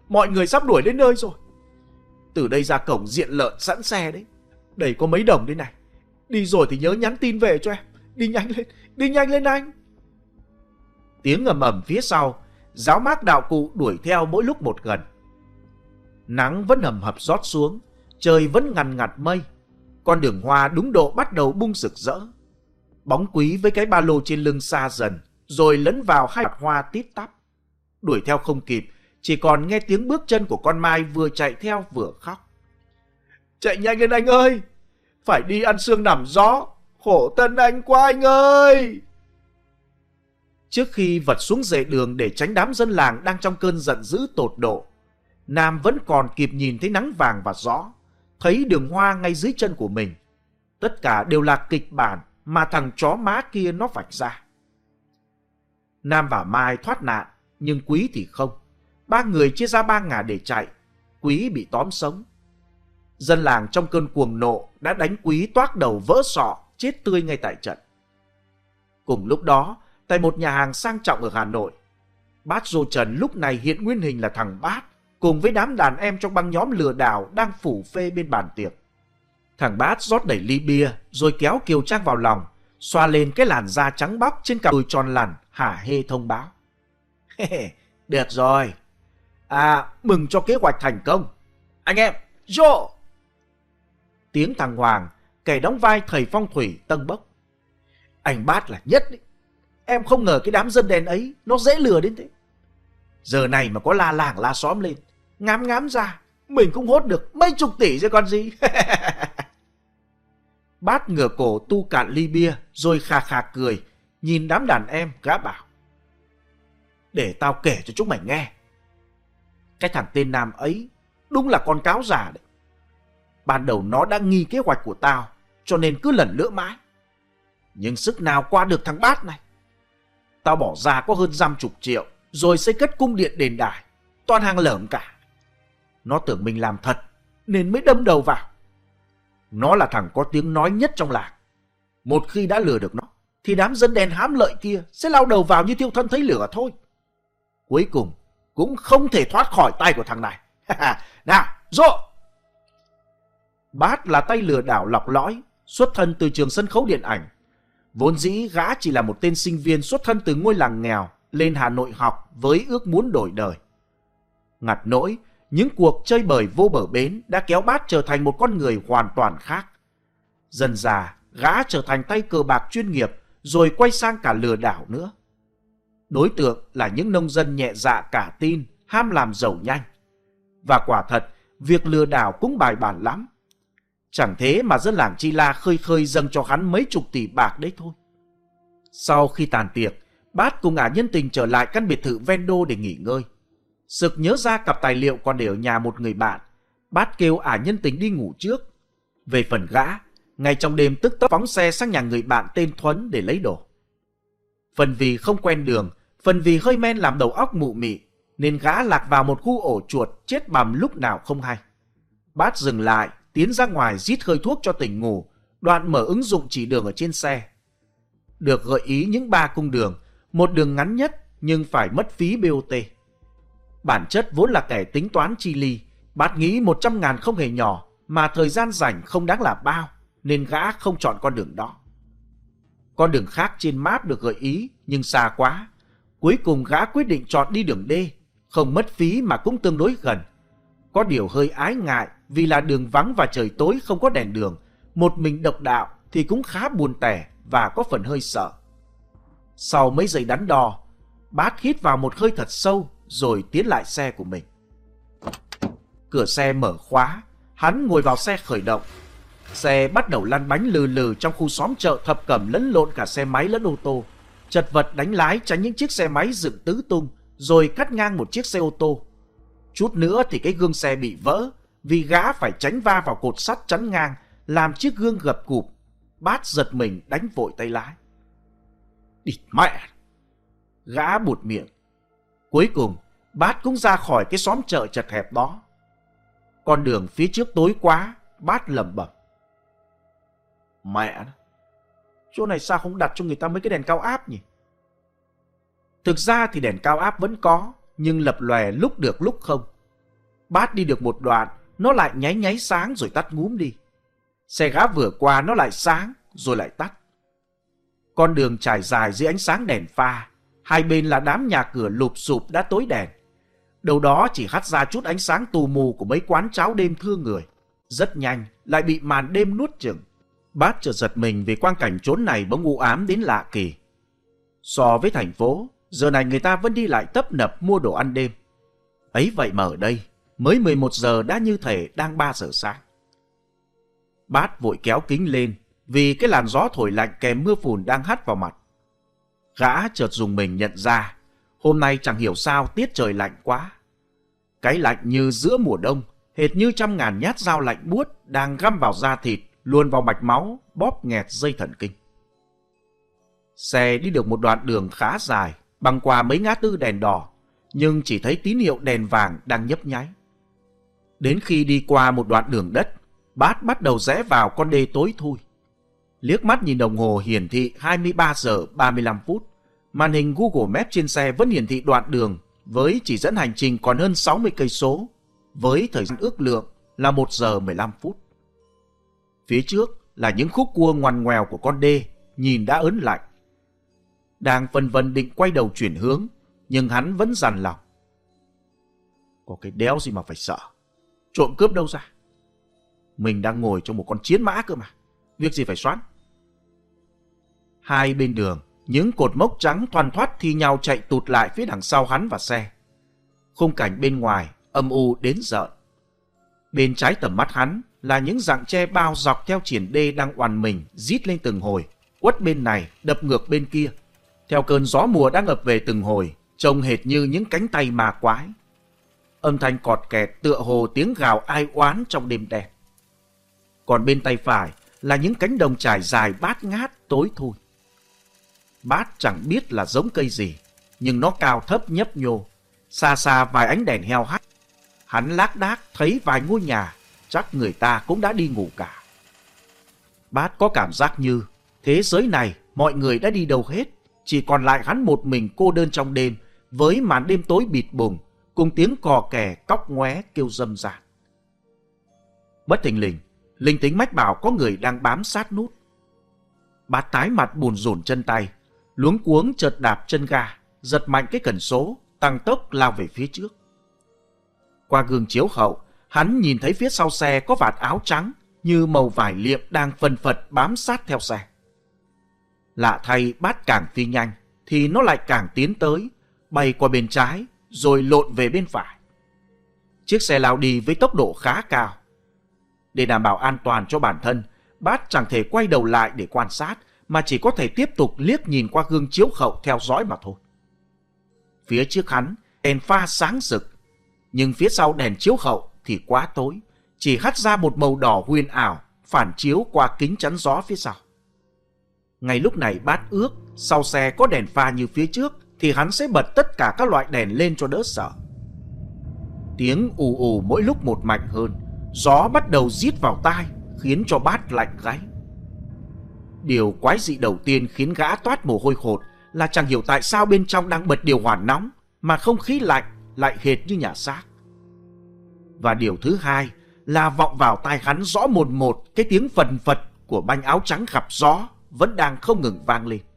mọi người sắp đuổi đến nơi rồi. Từ đây ra cổng diện lợn sẵn xe đấy. Đây có mấy đồng đây này. Đi rồi thì nhớ nhắn tin về cho em. Đi nhanh lên, đi nhanh lên anh. Tiếng ầm ầm phía sau, giáo mác đạo cụ đuổi theo mỗi lúc một gần. Nắng vẫn hầm hập rót xuống, trời vẫn ngằn ngặt mây. Con đường hoa đúng độ bắt đầu bung rực rỡ. Bóng Quý với cái ba lô trên lưng xa dần, rồi lấn vào hai hạt hoa tít tắp. Đuổi theo không kịp, chỉ còn nghe tiếng bước chân của con Mai vừa chạy theo vừa khóc. Chạy nhanh lên anh ơi, phải đi ăn sương nằm gió, khổ thân anh quá anh ơi. Trước khi vật xuống dệ đường để tránh đám dân làng đang trong cơn giận dữ tột độ, Nam vẫn còn kịp nhìn thấy nắng vàng và rõ, thấy đường hoa ngay dưới chân của mình. Tất cả đều là kịch bản mà thằng chó má kia nó vạch ra. Nam và Mai thoát nạn, nhưng Quý thì không. Ba người chia ra ba ngả để chạy. Quý bị tóm sống. Dân làng trong cơn cuồng nộ đã đánh Quý toác đầu vỡ sọ, chết tươi ngay tại trận. Cùng lúc đó, tại một nhà hàng sang trọng ở Hà Nội, Bát Dô Trần lúc này hiện nguyên hình là thằng Bát, cùng với đám đàn em trong băng nhóm lừa đảo đang phủ phê bên bàn tiệc. Thằng Bát rót đầy ly bia, rồi kéo Kiều Trang vào lòng, xoa lên cái làn da trắng bóc trên cặp đùi tròn lằn, hả hê thông báo. Được rồi. À, mừng cho kế hoạch thành công. Anh em, vô! Tiếng thằng Hoàng, kẻ đóng vai thầy phong thủy tâng bốc. Anh Bát là nhất đấy. Em không ngờ cái đám dân đen ấy nó dễ lừa đến thế. Giờ này mà có la làng la xóm lên, ngám ngám ra, mình cũng hốt được mấy chục tỷ chứ còn gì. Bát ngửa cổ tu cạn ly bia, rồi khà khà cười, nhìn đám đàn em gã bảo. Để tao kể cho chúng mày nghe. Cái thằng tên Nam ấy đúng là con cáo già đấy. Ban đầu nó đã nghi kế hoạch của tao, cho nên cứ lần lữa mãi. Nhưng sức nào qua được thằng Bát này. Tao bỏ ra có hơn dăm chục triệu, rồi xây cất cung điện đền đài, toàn hàng lởm cả. Nó tưởng mình làm thật, nên mới đâm đầu vào. Nó là thằng có tiếng nói nhất trong làng. Một khi đã lừa được nó, thì đám dân đen hám lợi kia sẽ lao đầu vào như thiêu thân thấy lửa thôi. Cuối cùng cũng không thể thoát khỏi tay của thằng này. Nào, rộ! Bát là tay lừa đảo lọc lõi, xuất thân từ trường sân khấu điện ảnh. Vốn dĩ gã chỉ là một tên sinh viên xuất thân từ ngôi làng nghèo lên Hà Nội học với ước muốn đổi đời. Ngặt nỗi, những cuộc chơi bời vô bờ bến đã kéo Bát trở thành một con người hoàn toàn khác. Dần dà, gã trở thành tay cờ bạc chuyên nghiệp, rồi quay sang cả lừa đảo nữa. Đối tượng là những nông dân nhẹ dạ cả tin, ham làm giàu nhanh. Và quả thật, việc lừa đảo cũng bài bản lắm. Chẳng thế mà dân làng Chi La khơi khơi dâng cho hắn mấy chục tỷ bạc đấy thôi. Sau khi tàn tiệc, Bát cùng ả nhân tình trở lại căn biệt thự ven đô để nghỉ ngơi. Sực nhớ ra cặp tài liệu còn để ở nhà một người bạn, Bát kêu ả nhân tình đi ngủ trước. Về phần gã, ngay trong đêm tức tốc phóng xe sang nhà người bạn tên Thuấn để lấy đồ. Phần vì không quen đường, phần vì hơi men làm đầu óc mụ mị, nên gã lạc vào một khu ổ chuột chết bằm lúc nào không hay. Bát dừng lại, tiến ra ngoài rít hơi thuốc cho tỉnh ngủ, đoạn mở ứng dụng chỉ đường ở trên xe. Được gợi ý những ba cung đường, một đường ngắn nhất nhưng phải mất phí bê o tê. Bản chất vốn là kẻ tính toán chi ly, Bát nghĩ một trăm ngàn không hề nhỏ, mà thời gian rảnh không đáng là bao, nên gã không chọn con đường đó. Con đường khác trên map được gợi ý nhưng xa quá. Cuối cùng gã quyết định chọn đi đường D, không mất phí mà cũng tương đối gần. Có điều hơi ái ngại vì là đường vắng và trời tối không có đèn đường, một mình độc đạo thì cũng khá buồn tẻ và có phần hơi sợ. Sau mấy giây đắn đo, Bát hít vào một hơi thật sâu rồi tiến lại xe của mình. Cửa xe mở khóa, hắn ngồi vào xe khởi động. Xe bắt đầu lăn bánh lừ lừ trong khu xóm chợ thập cẩm, lẫn lộn cả xe máy lẫn ô tô. Chật vật đánh lái tránh những chiếc xe máy dựng tứ tung, rồi cắt ngang một chiếc xe ô tô. Chút nữa thì cái gương xe bị vỡ, vì gã phải tránh va vào cột sắt chắn ngang, làm chiếc gương gập cụp. Bát giật mình đánh vội tay lái. Địt mẹ! Gã buột miệng. Cuối cùng, Bát cũng ra khỏi cái xóm chợ chật hẹp đó. Con đường phía trước tối quá, Bát lẩm bẩm. Mẹ nó, chỗ này sao không đặt cho người ta mấy cái đèn cao áp nhỉ? Thực ra thì đèn cao áp vẫn có, nhưng lập lòe lúc được lúc không. Bát đi được một đoạn, nó lại nháy nháy sáng rồi tắt ngúm đi. Xe gã vừa qua nó lại sáng rồi lại tắt. Con đường trải dài dưới ánh sáng đèn pha, hai bên là đám nhà cửa lụp xụp đã tối đèn. Đâu đó chỉ hắt ra chút ánh sáng tù mù của mấy quán cháo đêm thương người. Rất nhanh lại bị màn đêm nuốt chửng. Bát chợt giật mình vì quang cảnh chốn này bỗng u ám đến lạ kỳ. So với thành phố, giờ này người ta vẫn đi lại tấp nập mua đồ ăn đêm. Ấy vậy mà ở đây, mới mười một giờ đã như thể đang ba giờ sáng. Bát vội kéo kính lên vì cái làn gió thổi lạnh kèm mưa phùn đang hắt vào mặt. Gã chợt dùng mình nhận ra, hôm nay chẳng hiểu sao tiết trời lạnh quá. Cái lạnh như giữa mùa đông, hệt như trăm ngàn nhát dao lạnh buốt đang găm vào da thịt, luồn vào mạch máu, bóp nghẹt dây thần kinh. Xe đi được một đoạn đường khá dài, băng qua mấy ngã tư đèn đỏ, nhưng chỉ thấy tín hiệu đèn vàng đang nhấp nháy. Đến khi đi qua một đoạn đường đất, Bát bắt đầu rẽ vào con đê tối thui. Liếc mắt nhìn đồng hồ hiển thị hai mươi ba giờ ba mươi lăm phút, màn hình Google Maps trên xe vẫn hiển thị đoạn đường với chỉ dẫn hành trình còn hơn sáu mươi cây số, với thời gian ước lượng là một giờ mười lăm phút. Phía trước là những khúc cua ngoằn ngoèo của con đê, nhìn đã ớn lạnh. Đang phân vân định quay đầu chuyển hướng, nhưng hắn vẫn dằn lòng. Có cái đéo gì mà phải sợ, trộm cướp đâu ra. Mình đang ngồi trong một con chiến mã cơ mà, việc gì phải xoắn. Hai bên đường, những cột mốc trắng thoăn thoắt thi nhau chạy tụt lại phía đằng sau hắn và xe. Khung cảnh bên ngoài âm u đến rợn. Bên trái tầm mắt hắn là những rặng tre bao dọc theo triển đê đang oằn mình rít lên từng hồi, uất bên này đập ngược bên kia, theo cơn gió mùa đang ập về từng hồi, trông hệt như những cánh tay ma quái. Âm thanh cọt kẹt tựa hồ tiếng gào ai oán trong đêm đen. Còn bên tay phải là những cánh đồng trải dài bát ngát tối thui. Bát chẳng biết là giống cây gì, nhưng nó cao thấp nhấp nhô, xa xa vài ánh đèn heo hắt. Hắn lác đác thấy vài ngôi nhà, chắc người ta cũng đã đi ngủ cả. Bát có cảm giác như thế giới này mọi người đã đi đâu hết, chỉ còn lại hắn một mình cô đơn trong đêm, với màn đêm tối bịt bùng, cùng tiếng cò kè cóc ngoé kêu râm ran. Bất thình lình, linh tính mách bảo có người đang bám sát nút. Bát tái mặt bùn rủn chân tay, luống cuống chợt đạp chân ga, giật mạnh cái cần số, tăng tốc lao về phía trước. Qua gương chiếu hậu, hắn nhìn thấy phía sau xe có vạt áo trắng như màu vải liệm đang phân phật bám sát theo xe. Lạ thay, Bát càng phi nhanh thì nó lại càng tiến tới, bay qua bên trái rồi lộn về bên phải. Chiếc xe lao đi với tốc độ khá cao. Để đảm bảo an toàn cho bản thân, Bát chẳng thể quay đầu lại để quan sát, mà chỉ có thể tiếp tục liếc nhìn qua gương chiếu hậu theo dõi mà thôi. Phía trước hắn, đèn pha sáng rực, nhưng phía sau đèn chiếu hậu thì quá tối, chỉ hắt ra một màu đỏ huyền ảo, phản chiếu qua kính chắn gió phía sau. Ngay lúc này Bát ước, sau xe có đèn pha như phía trước, thì hắn sẽ bật tất cả các loại đèn lên cho đỡ sợ. Tiếng ù ù mỗi lúc một mạnh hơn, gió bắt đầu rít vào tai, khiến cho Bát lạnh gáy. Điều quái dị đầu tiên khiến gã toát mồ hôi hột là chẳng hiểu tại sao bên trong đang bật điều hòa nóng mà không khí lạnh lại hệt như nhà xác. Và điều thứ hai là vọng vào tai hắn rõ mồn một cái tiếng phần phật của banh áo trắng gặp gió vẫn đang không ngừng vang lên.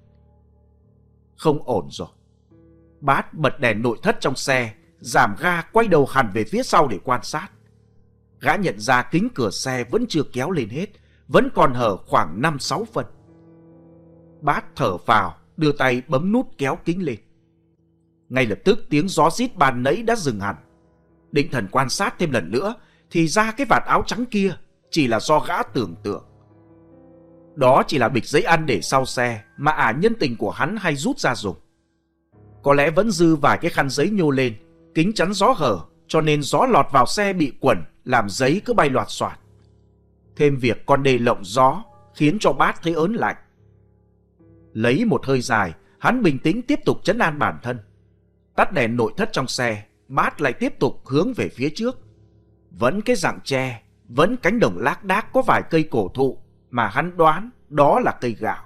Không ổn rồi. Bát bật đèn nội thất trong xe, giảm ga quay đầu hẳn về phía sau để quan sát. Gã nhận ra kính cửa xe vẫn chưa kéo lên hết, vẫn còn hở khoảng năm sáu phân. Bát thở phào, đưa tay bấm nút kéo kính lên. Ngay lập tức tiếng gió rít ban nãy đã dừng hẳn. Định thần quan sát thêm lần nữa thì ra cái vạt áo trắng kia chỉ là do gã tưởng tượng. Đó chỉ là bịch giấy ăn để sau xe mà ả nhân tình của hắn hay rút ra dùng. Có lẽ vẫn dư vài cái khăn giấy nhô lên, kính chắn gió hở, cho nên gió lọt vào xe bị quẩn, làm giấy cứ bay loạt xoạt. Thêm việc con đê lộng gió khiến cho Bát thấy ớn lạnh. Lấy một hơi dài, hắn bình tĩnh tiếp tục trấn an bản thân. Tắt đèn nội thất trong xe, Bát lại tiếp tục hướng về phía trước. Vẫn cái rặng tre, vẫn cánh đồng lác đác có vài cây cổ thụ mà hắn đoán đó là cây gạo.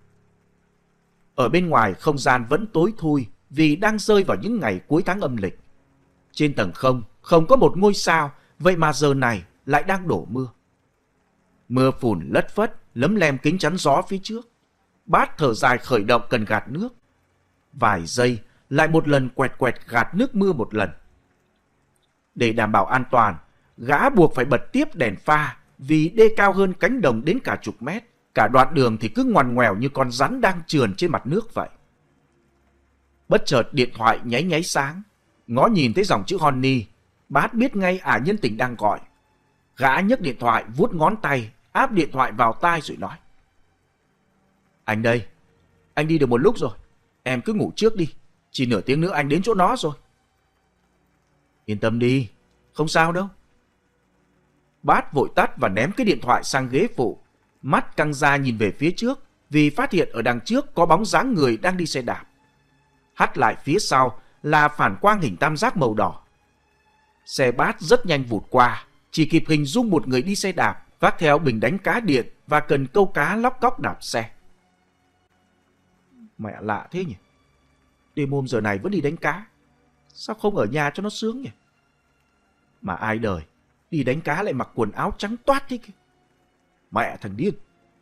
Ở bên ngoài không gian vẫn tối thui vì đang rơi vào những ngày cuối tháng âm lịch. Trên tầng không, không có một ngôi sao, vậy mà giờ này lại đang đổ mưa. Mưa phùn lất phất, lấm lem kính chắn gió phía trước. Bát thở dài khởi động cần gạt nước. Vài giây, lại một lần quẹt quẹt gạt nước mưa một lần. Để đảm bảo an toàn, gã buộc phải bật tiếp đèn pha vì đê cao hơn cánh đồng đến cả chục mét. Cả đoạn đường thì cứ ngoằn ngoèo như con rắn đang trườn trên mặt nước vậy. Bất chợt điện thoại nháy nháy sáng. Ngó nhìn thấy dòng chữ Honey, Bát biết ngay ả nhân tình đang gọi. Gã nhấc điện thoại, vuốt ngón tay, áp điện thoại vào tai rồi nói: Anh đây, anh đi được một lúc rồi, em cứ ngủ trước đi, chỉ nửa tiếng nữa anh đến chỗ nó rồi. Yên tâm đi, không sao đâu. Bát vội tắt và ném cái điện thoại sang ghế phụ, mắt căng ra nhìn về phía trước vì phát hiện ở đằng trước có bóng dáng người đang đi xe đạp. Hắt lại phía sau là phản quang hình tam giác màu đỏ. Xe Bát rất nhanh vụt qua, chỉ kịp hình dung một người đi xe đạp vác theo bình đánh cá điện và cần câu cá lóc cóc đạp xe. Mẹ lạ thế nhỉ, đêm hôm giờ này vẫn đi đánh cá, sao không ở nhà cho nó sướng nhỉ? Mà ai đời đi đánh cá lại mặc quần áo trắng toát thế kìa. Mẹ thằng điên.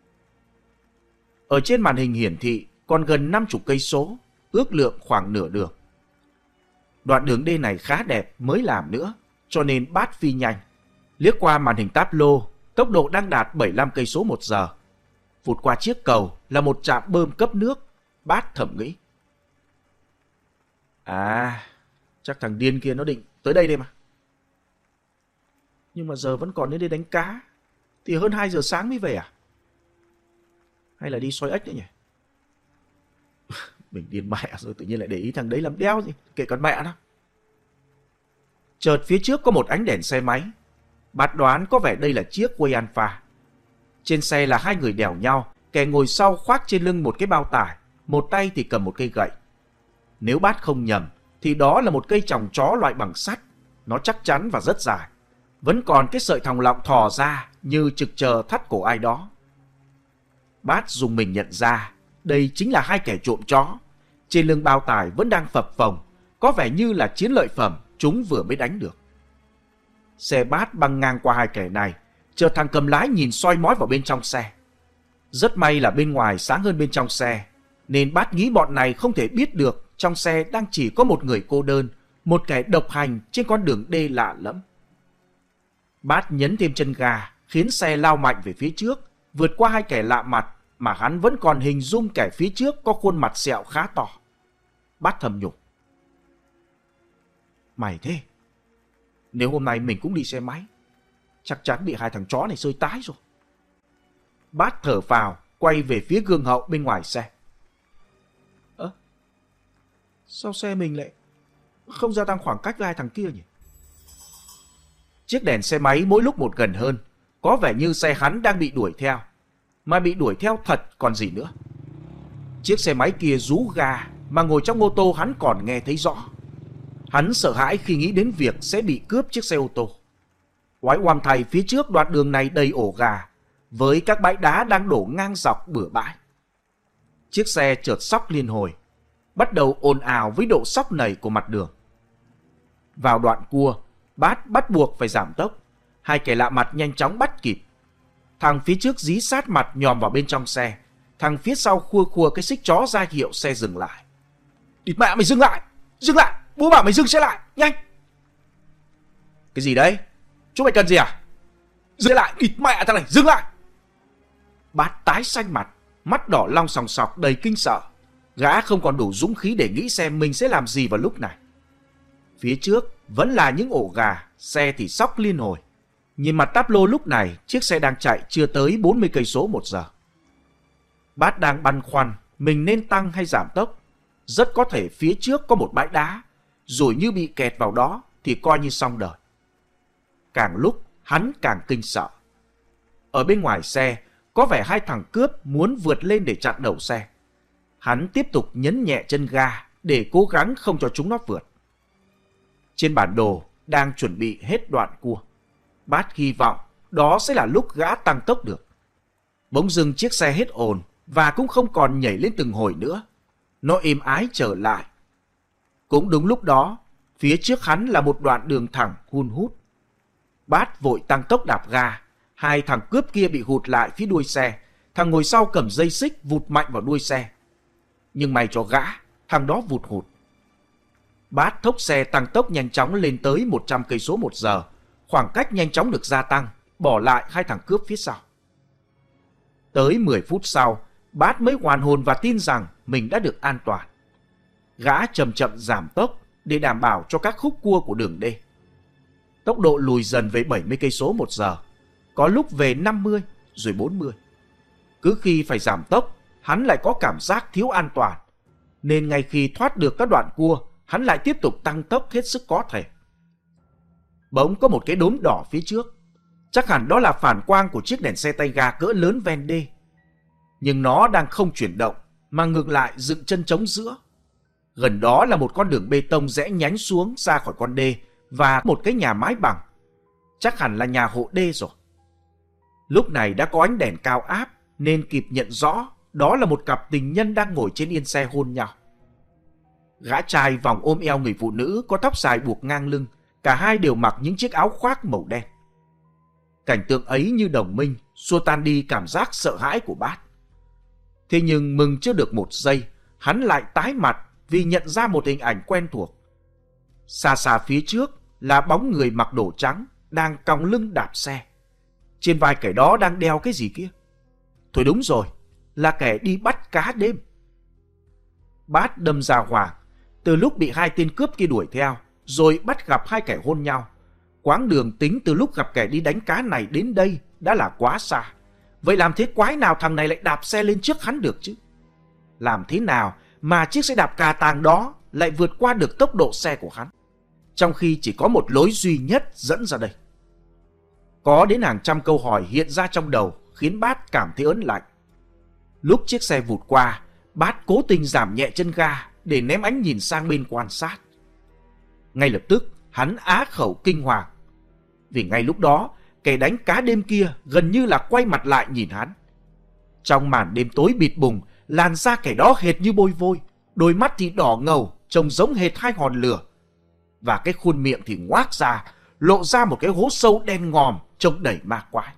Ở trên màn hình hiển thị còn gần năm chục cây số, ước lượng khoảng nửa đường. Đoạn đường đê này khá đẹp, mới làm nữa, cho nên Bát phi nhanh. Liếc qua màn hình táp lô, tốc độ đang đạt bảy mươi lăm cây số một giờ. Vụt qua chiếc cầu là một trạm bơm cấp nước. Bát thầm nghĩ: À, chắc thằng điên kia nó định tới đây đây mà. Nhưng mà giờ vẫn còn đến đây đánh cá, thì hơn hai giờ sáng mới về à? Hay là đi soi ếch nữa nhỉ? Mình điên mẹ rồi, tự nhiên lại để ý thằng đấy làm đeo gì, kệ con mẹ nó. Chợt phía trước có một ánh đèn xe máy. Bát đoán có vẻ đây là chiếc Way Alpha. Trên xe là hai người đèo nhau, kẻ ngồi sau khoác trên lưng một cái bao tải, một tay thì cầm một cây gậy. Nếu Bát không nhầm thì đó là một cây chòng chó loại bằng sắt, nó chắc chắn và rất dài. Vẫn còn cái sợi thòng lọng thò ra như trực chờ thắt cổ ai đó. Bát dùng mình nhận ra đây chính là hai kẻ trộm chó. Trên lưng bao tải vẫn đang phập phồng, có vẻ như là chiến lợi phẩm chúng vừa mới đánh được. Xe Bát băng ngang qua hai kẻ này, chợt thằng cầm lái nhìn soi mói vào bên trong xe. Rất may là bên ngoài sáng hơn bên trong xe, nên Bát nghĩ bọn này không thể biết được trong xe đang chỉ có một người cô đơn, một kẻ độc hành trên con đường đê lạ lẫm. Bát nhấn thêm chân ga, khiến xe lao mạnh về phía trước, vượt qua hai kẻ lạ mặt mà hắn vẫn còn hình dung kẻ phía trước có khuôn mặt sẹo khá to. Bát thầm nhủ: Mày thế, nếu hôm nay mình cũng đi xe máy, chắc chắn bị hai thằng chó này sơi tái rồi. Bát thở phào, quay về phía gương hậu bên ngoài xe. Ơ, sao xe mình lại không gia tăng khoảng cách với hai thằng kia nhỉ? Chiếc đèn xe máy mỗi lúc một gần hơn, có vẻ như xe hắn đang bị đuổi theo. Mà bị đuổi theo thật còn gì nữa. Chiếc xe máy kia rú ga, mà ngồi trong ô tô hắn còn nghe thấy rõ. Hắn sợ hãi khi nghĩ đến việc sẽ bị cướp chiếc xe ô tô. Oái oăm thay, phía trước đoạn đường này đầy ổ gà, với các bãi đá đang đổ ngang dọc bừa bãi. Chiếc xe chợt sóc liên hồi, bắt đầu ồn ào với độ sóc nảy của mặt đường. Vào đoạn cua, Bát bắt buộc phải giảm tốc. Hai kẻ lạ mặt nhanh chóng bắt kịp. Thằng phía trước dí sát mặt nhòm vào bên trong xe. Thằng phía sau khua khua cái xích chó ra hiệu xe dừng lại. Địt mẹ mày, dừng lại! Dừng lại! Bố bảo mày dừng xe lại! Nhanh! Cái gì đấy? Chúng mày cần gì à? Dừng lại! Địt mẹ thằng này! Dừng lại! Bát tái xanh mặt, mắt đỏ long sòng sọc đầy kinh sợ. Gã không còn đủ dũng khí để nghĩ xem mình sẽ làm gì vào lúc này. Phía trước vẫn là những ổ gà, xe thì sóc liên hồi. Nhìn mặt táp lô lúc này, chiếc xe đang chạy chưa tới bốn mươi cây số một giờ. Bát đang băn khoăn mình nên tăng hay giảm tốc. Rất có thể phía trước có một bãi đá, rồi như bị kẹt vào đó thì coi như xong đời. Càng lúc hắn càng kinh sợ. Ở bên ngoài xe có vẻ hai thằng cướp muốn vượt lên để chặn đầu xe. Hắn tiếp tục nhấn nhẹ chân ga để cố gắng không cho chúng nó vượt. Trên bản đồ đang chuẩn bị hết đoạn cua. Bát hy vọng đó sẽ là lúc gã tăng tốc được. Bỗng dưng chiếc xe hết ồn và cũng không còn nhảy lên từng hồi nữa. Nó êm ái trở lại. Cũng đúng lúc đó, Phía trước hắn là một đoạn đường thẳng hun hút. Bát vội tăng tốc đạp ga. Hai thằng cướp kia bị hụt lại phía đuôi xe. Thằng ngồi sau cầm dây xích vụt mạnh vào đuôi xe. Nhưng may cho gã, thằng đó vụt hụt. Bát thốc xe tăng tốc nhanh chóng lên tới một trăm cây số một giờ. Khoảng cách nhanh chóng được gia tăng, bỏ lại hai thằng cướp phía sau. Tới mười phút sau, Bát mới hoàn hồn và tin rằng mình đã được an toàn. Gã chậm chậm giảm tốc để đảm bảo cho các khúc cua của đường D. Tốc độ lùi dần về bảy mươi cây số một giờ, có lúc về năm mươi rồi bốn mươi. Cứ khi phải giảm tốc, hắn lại có cảm giác thiếu an toàn, nên ngay khi thoát được các đoạn cua, hắn lại tiếp tục tăng tốc hết sức có thể. Bỗng có một cái đốm đỏ phía trước, chắc hẳn đó là phản quang của chiếc đèn xe tay ga cỡ lớn ven đê. Nhưng nó đang không chuyển động, mà ngược lại dựng chân trống giữa. Gần đó là một con đường bê tông rẽ nhánh xuống ra khỏi con đê và một cái nhà mái bằng. Chắc hẳn là nhà hộ đê rồi. Lúc này đã có ánh đèn cao áp nên kịp nhận rõ đó là một cặp tình nhân đang ngồi trên yên xe hôn nhau. Gã trai vòng ôm eo người phụ nữ có tóc dài buộc ngang lưng, cả hai đều mặc những chiếc áo khoác màu đen. Cảnh tượng ấy như đồng minh, xua tan đi cảm giác sợ hãi của Bát. Thế nhưng mừng chưa được một giây, hắn lại tái mặt vì nhận ra một hình ảnh quen thuộc. Xa xa phía trước là bóng người mặc đồ trắng đang còng lưng đạp xe. Trên vai kẻ đó đang đeo cái gì kia? Thôi đúng rồi, là kẻ đi bắt cá đêm. Bát đâm ra hoảng. Từ lúc bị hai tên cướp kia đuổi theo, rồi bắt gặp hai kẻ hôn nhau, quãng đường tính từ lúc gặp kẻ đi đánh cá này đến đây đã là quá xa. Vậy làm thế quái nào thằng này lại đạp xe lên trước hắn được chứ? Làm thế nào mà chiếc xe đạp cà tàng đó lại vượt qua được tốc độ xe của hắn, trong khi chỉ có một lối duy nhất dẫn ra đây? Có đến hàng trăm câu hỏi hiện ra trong đầu, khiến Bát cảm thấy ớn lạnh. Lúc chiếc xe vụt qua, Bát cố tình giảm nhẹ chân ga để ném ánh nhìn sang bên quan sát. Ngay lập tức hắn á khẩu kinh hoàng, vì ngay lúc đó kẻ đánh cá đêm kia gần như là quay mặt lại nhìn hắn. Trong màn đêm tối bịt bùng, làn da kẻ đó hệt như bôi vôi, đôi mắt thì đỏ ngầu, trông giống hệt hai hòn lửa, và cái khuôn miệng thì ngoác ra, lộ ra một cái hố sâu đen ngòm trông đầy ma quái.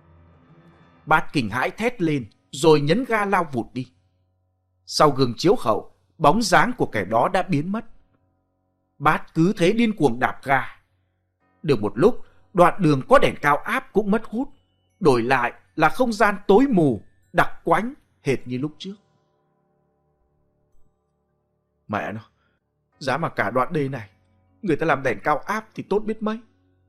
Bát kinh hãi thét lên rồi nhấn ga lao vụt đi. Sau gương chiếu hậu, bóng dáng của kẻ đó đã biến mất. Bát cứ thế điên cuồng đạp ga. Được một lúc, đoạn đường có đèn cao áp cũng mất hút, đổi lại là không gian tối mù, đặc quánh hệt như lúc trước. Mẹ nó, giá mà cả đoạn đê này người ta làm đèn cao áp thì tốt biết mấy.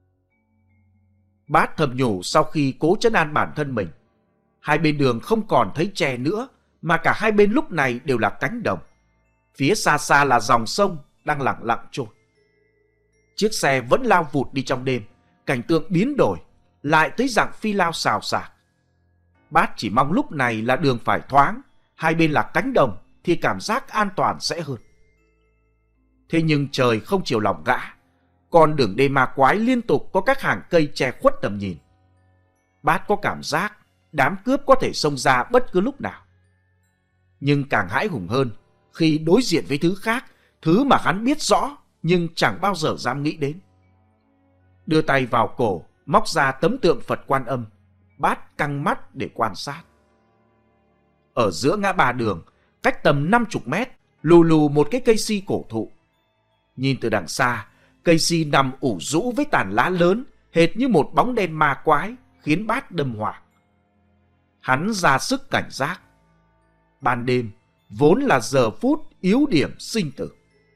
Bát thầm nhủ sau khi cố trấn an bản thân mình. Hai bên đường không còn thấy tre nữa, mà cả hai bên lúc này đều là cánh đồng. Phía xa xa là dòng sông đang lặng lặng trôi. Chiếc xe vẫn lao vụt đi trong đêm, cảnh tượng biến đổi, lại tới dạng phi lao xào xạc. Bát chỉ mong lúc này là đường phải thoáng, hai bên là cánh đồng thì cảm giác an toàn sẽ hơn. Thế nhưng trời không chiều lòng gã, con đường đê ma quái liên tục có các hàng cây che khuất tầm nhìn. Bát có cảm giác đám cướp có thể xông ra bất cứ lúc nào. Nhưng càng hãi hùng hơn khi đối diện với thứ khác, thứ mà hắn biết rõ nhưng chẳng bao giờ dám nghĩ đến. Đưa tay vào cổ, móc ra tấm tượng Phật Quan Âm, Bát căng mắt để quan sát. Ở giữa ngã ba đường, cách tầm năm mươi mét, lù lù một cái cây si cổ thụ. Nhìn từ đằng xa, cây si nằm ủ rũ với tàn lá lớn, hệt như một bóng đen ma quái, khiến Bát đâm hoảng. Hắn ra sức cảnh giác. Ban đêm vốn là giờ phút yếu điểm sinh tử.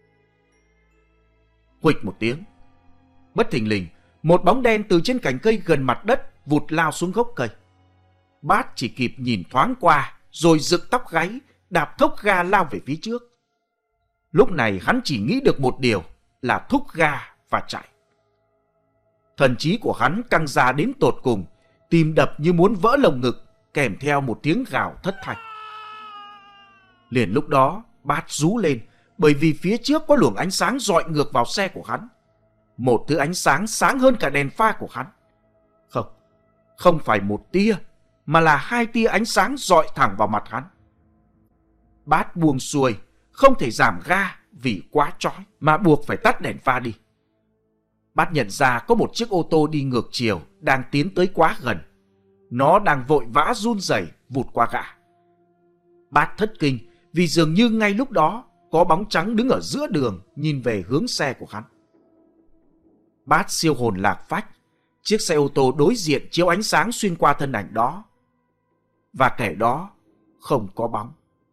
Huỵch một tiếng, bất thình lình, một bóng đen từ trên cành cây gần mặt đất vụt lao xuống gốc cây. Bát chỉ kịp nhìn thoáng qua, rồi dựng tóc gáy, đạp thốc ga lao về phía trước. Lúc này hắn chỉ nghĩ được một điều là thúc ga và chạy. Thần trí của hắn căng ra đến tột cùng, tim đập như muốn vỡ lồng ngực, kèm theo một tiếng gào thất thanh. Liền lúc đó, Bát rú lên, bởi vì phía trước có luồng ánh sáng rọi ngược vào xe của hắn. Một thứ ánh sáng sáng hơn cả đèn pha của hắn. Không, không phải một tia, mà là hai tia ánh sáng rọi thẳng vào mặt hắn. Bát buông xuôi, không thể giảm ga vì quá chói mà buộc phải tắt đèn pha đi. Bát nhận ra có một chiếc ô tô đi ngược chiều đang tiến tới quá gần. Nó đang vội vã run rẩy vụt qua gã. Bát thất kinh vì dường như ngay lúc đó có bóng trắng đứng ở giữa đường nhìn về hướng xe của hắn. Bát siêu hồn lạc phách, chiếc xe ô tô đối diện chiếu ánh sáng xuyên qua thân ảnh đó. Và kẻ đó không có bóng.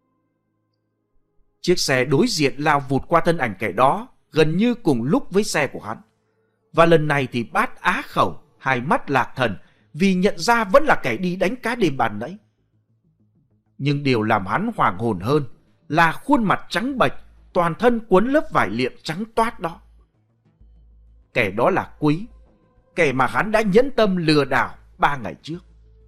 Chiếc xe đối diện lao vụt qua thân ảnh kẻ đó gần như cùng lúc với xe của hắn. Và lần này thì Bát á khẩu, hai mắt lạc thần vì nhận ra vẫn là kẻ đi đánh cá đêm ban nãy. Nhưng điều làm hắn hoảng hồn hơn là khuôn mặt trắng bệch, toàn thân quấn lớp vải liệm trắng toát đó. Kẻ đó là Quý, kẻ mà hắn đã nhẫn tâm lừa đảo ba ngày trước.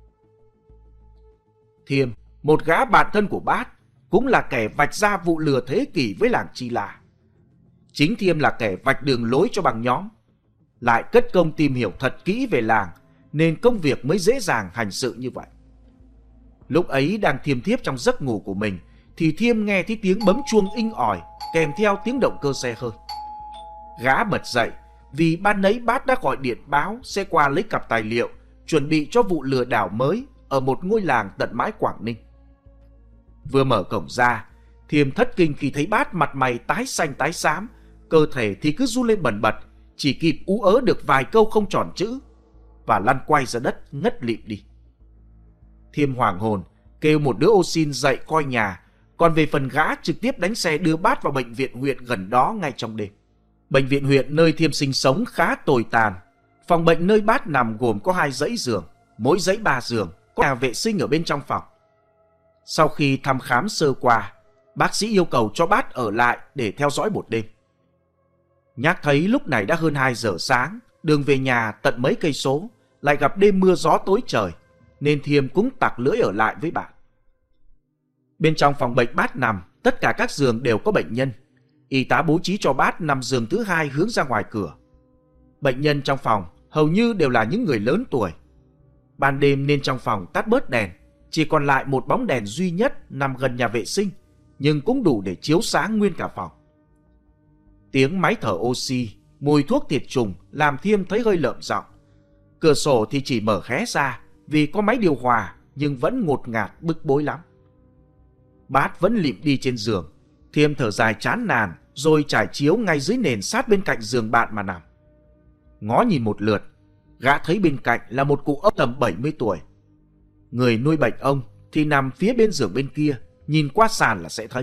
Thiêm, một gã bạn thân của Bát, cũng là kẻ vạch ra vụ lừa thế kỷ với làng Chi La. Chính Thiêm là kẻ vạch đường lối cho băng nhóm, lại cất công tìm hiểu thật kỹ về làng, nên công việc mới dễ dàng hành sự như vậy. Lúc ấy đang thiêm thiếp trong giấc ngủ của mình, thì Thiêm nghe thấy tiếng bấm chuông inh ỏi kèm theo tiếng động cơ xe hơi. Gã bật dậy vì ban nãy Bát đã gọi điện báo sẽ qua lấy cặp tài liệu chuẩn bị cho vụ lừa đảo mới ở một ngôi làng tận mãi Quảng Ninh. Vừa mở cổng ra, Thiêm thất kinh khi thấy Bát mặt mày tái xanh tái xám, cơ thể thì cứ run lên bần bật, chỉ kịp ú ớ được vài câu không tròn chữ và lăn quay ra đất ngất lịm đi. Thiêm hoảng hồn kêu một đứa ô xin dậy coi nhà, còn về phần gã trực tiếp đánh xe đưa Bát vào bệnh viện huyện gần đó ngay trong đêm. Bệnh viện huyện nơi Thiêm sinh sống khá tồi tàn. Phòng bệnh nơi Bát nằm gồm có hai dãy giường, mỗi dãy ba giường, có nhà vệ sinh ở bên trong phòng. Sau khi thăm khám sơ qua, bác sĩ yêu cầu cho Bát ở lại để theo dõi một đêm. Nhắc thấy lúc này đã hơn hai giờ sáng, đường về nhà tận mấy cây số, lại gặp đêm mưa gió tối trời, nên Thiêm cũng tặc lưỡi ở lại với bạn. Bên trong phòng bệnh Bát nằm, tất cả các giường đều có bệnh nhân. Y tá bố trí cho Bát nằm giường thứ hai hướng ra ngoài cửa. Bệnh nhân trong phòng hầu như đều là những người lớn tuổi. Ban đêm nên trong phòng tắt bớt đèn, chỉ còn lại một bóng đèn duy nhất nằm gần nhà vệ sinh, nhưng cũng đủ để chiếu sáng nguyên cả phòng. Tiếng máy thở oxy, mùi thuốc tiệt trùng làm Thiêm thấy hơi lợm giọng. Cửa sổ thì chỉ mở hé ra vì có máy điều hòa, nhưng vẫn ngột ngạt bức bối lắm. Bát vẫn lịm đi trên giường. Thiêm thở dài chán nản rồi trải chiếu ngay dưới nền sát bên cạnh giường bạn mà nằm. Ngó nhìn một lượt, gã thấy bên cạnh là một cụ ông tầm bảy mươi tuổi. Người nuôi bệnh ông thì nằm phía bên giường bên kia, nhìn qua sàn là sẽ thấy.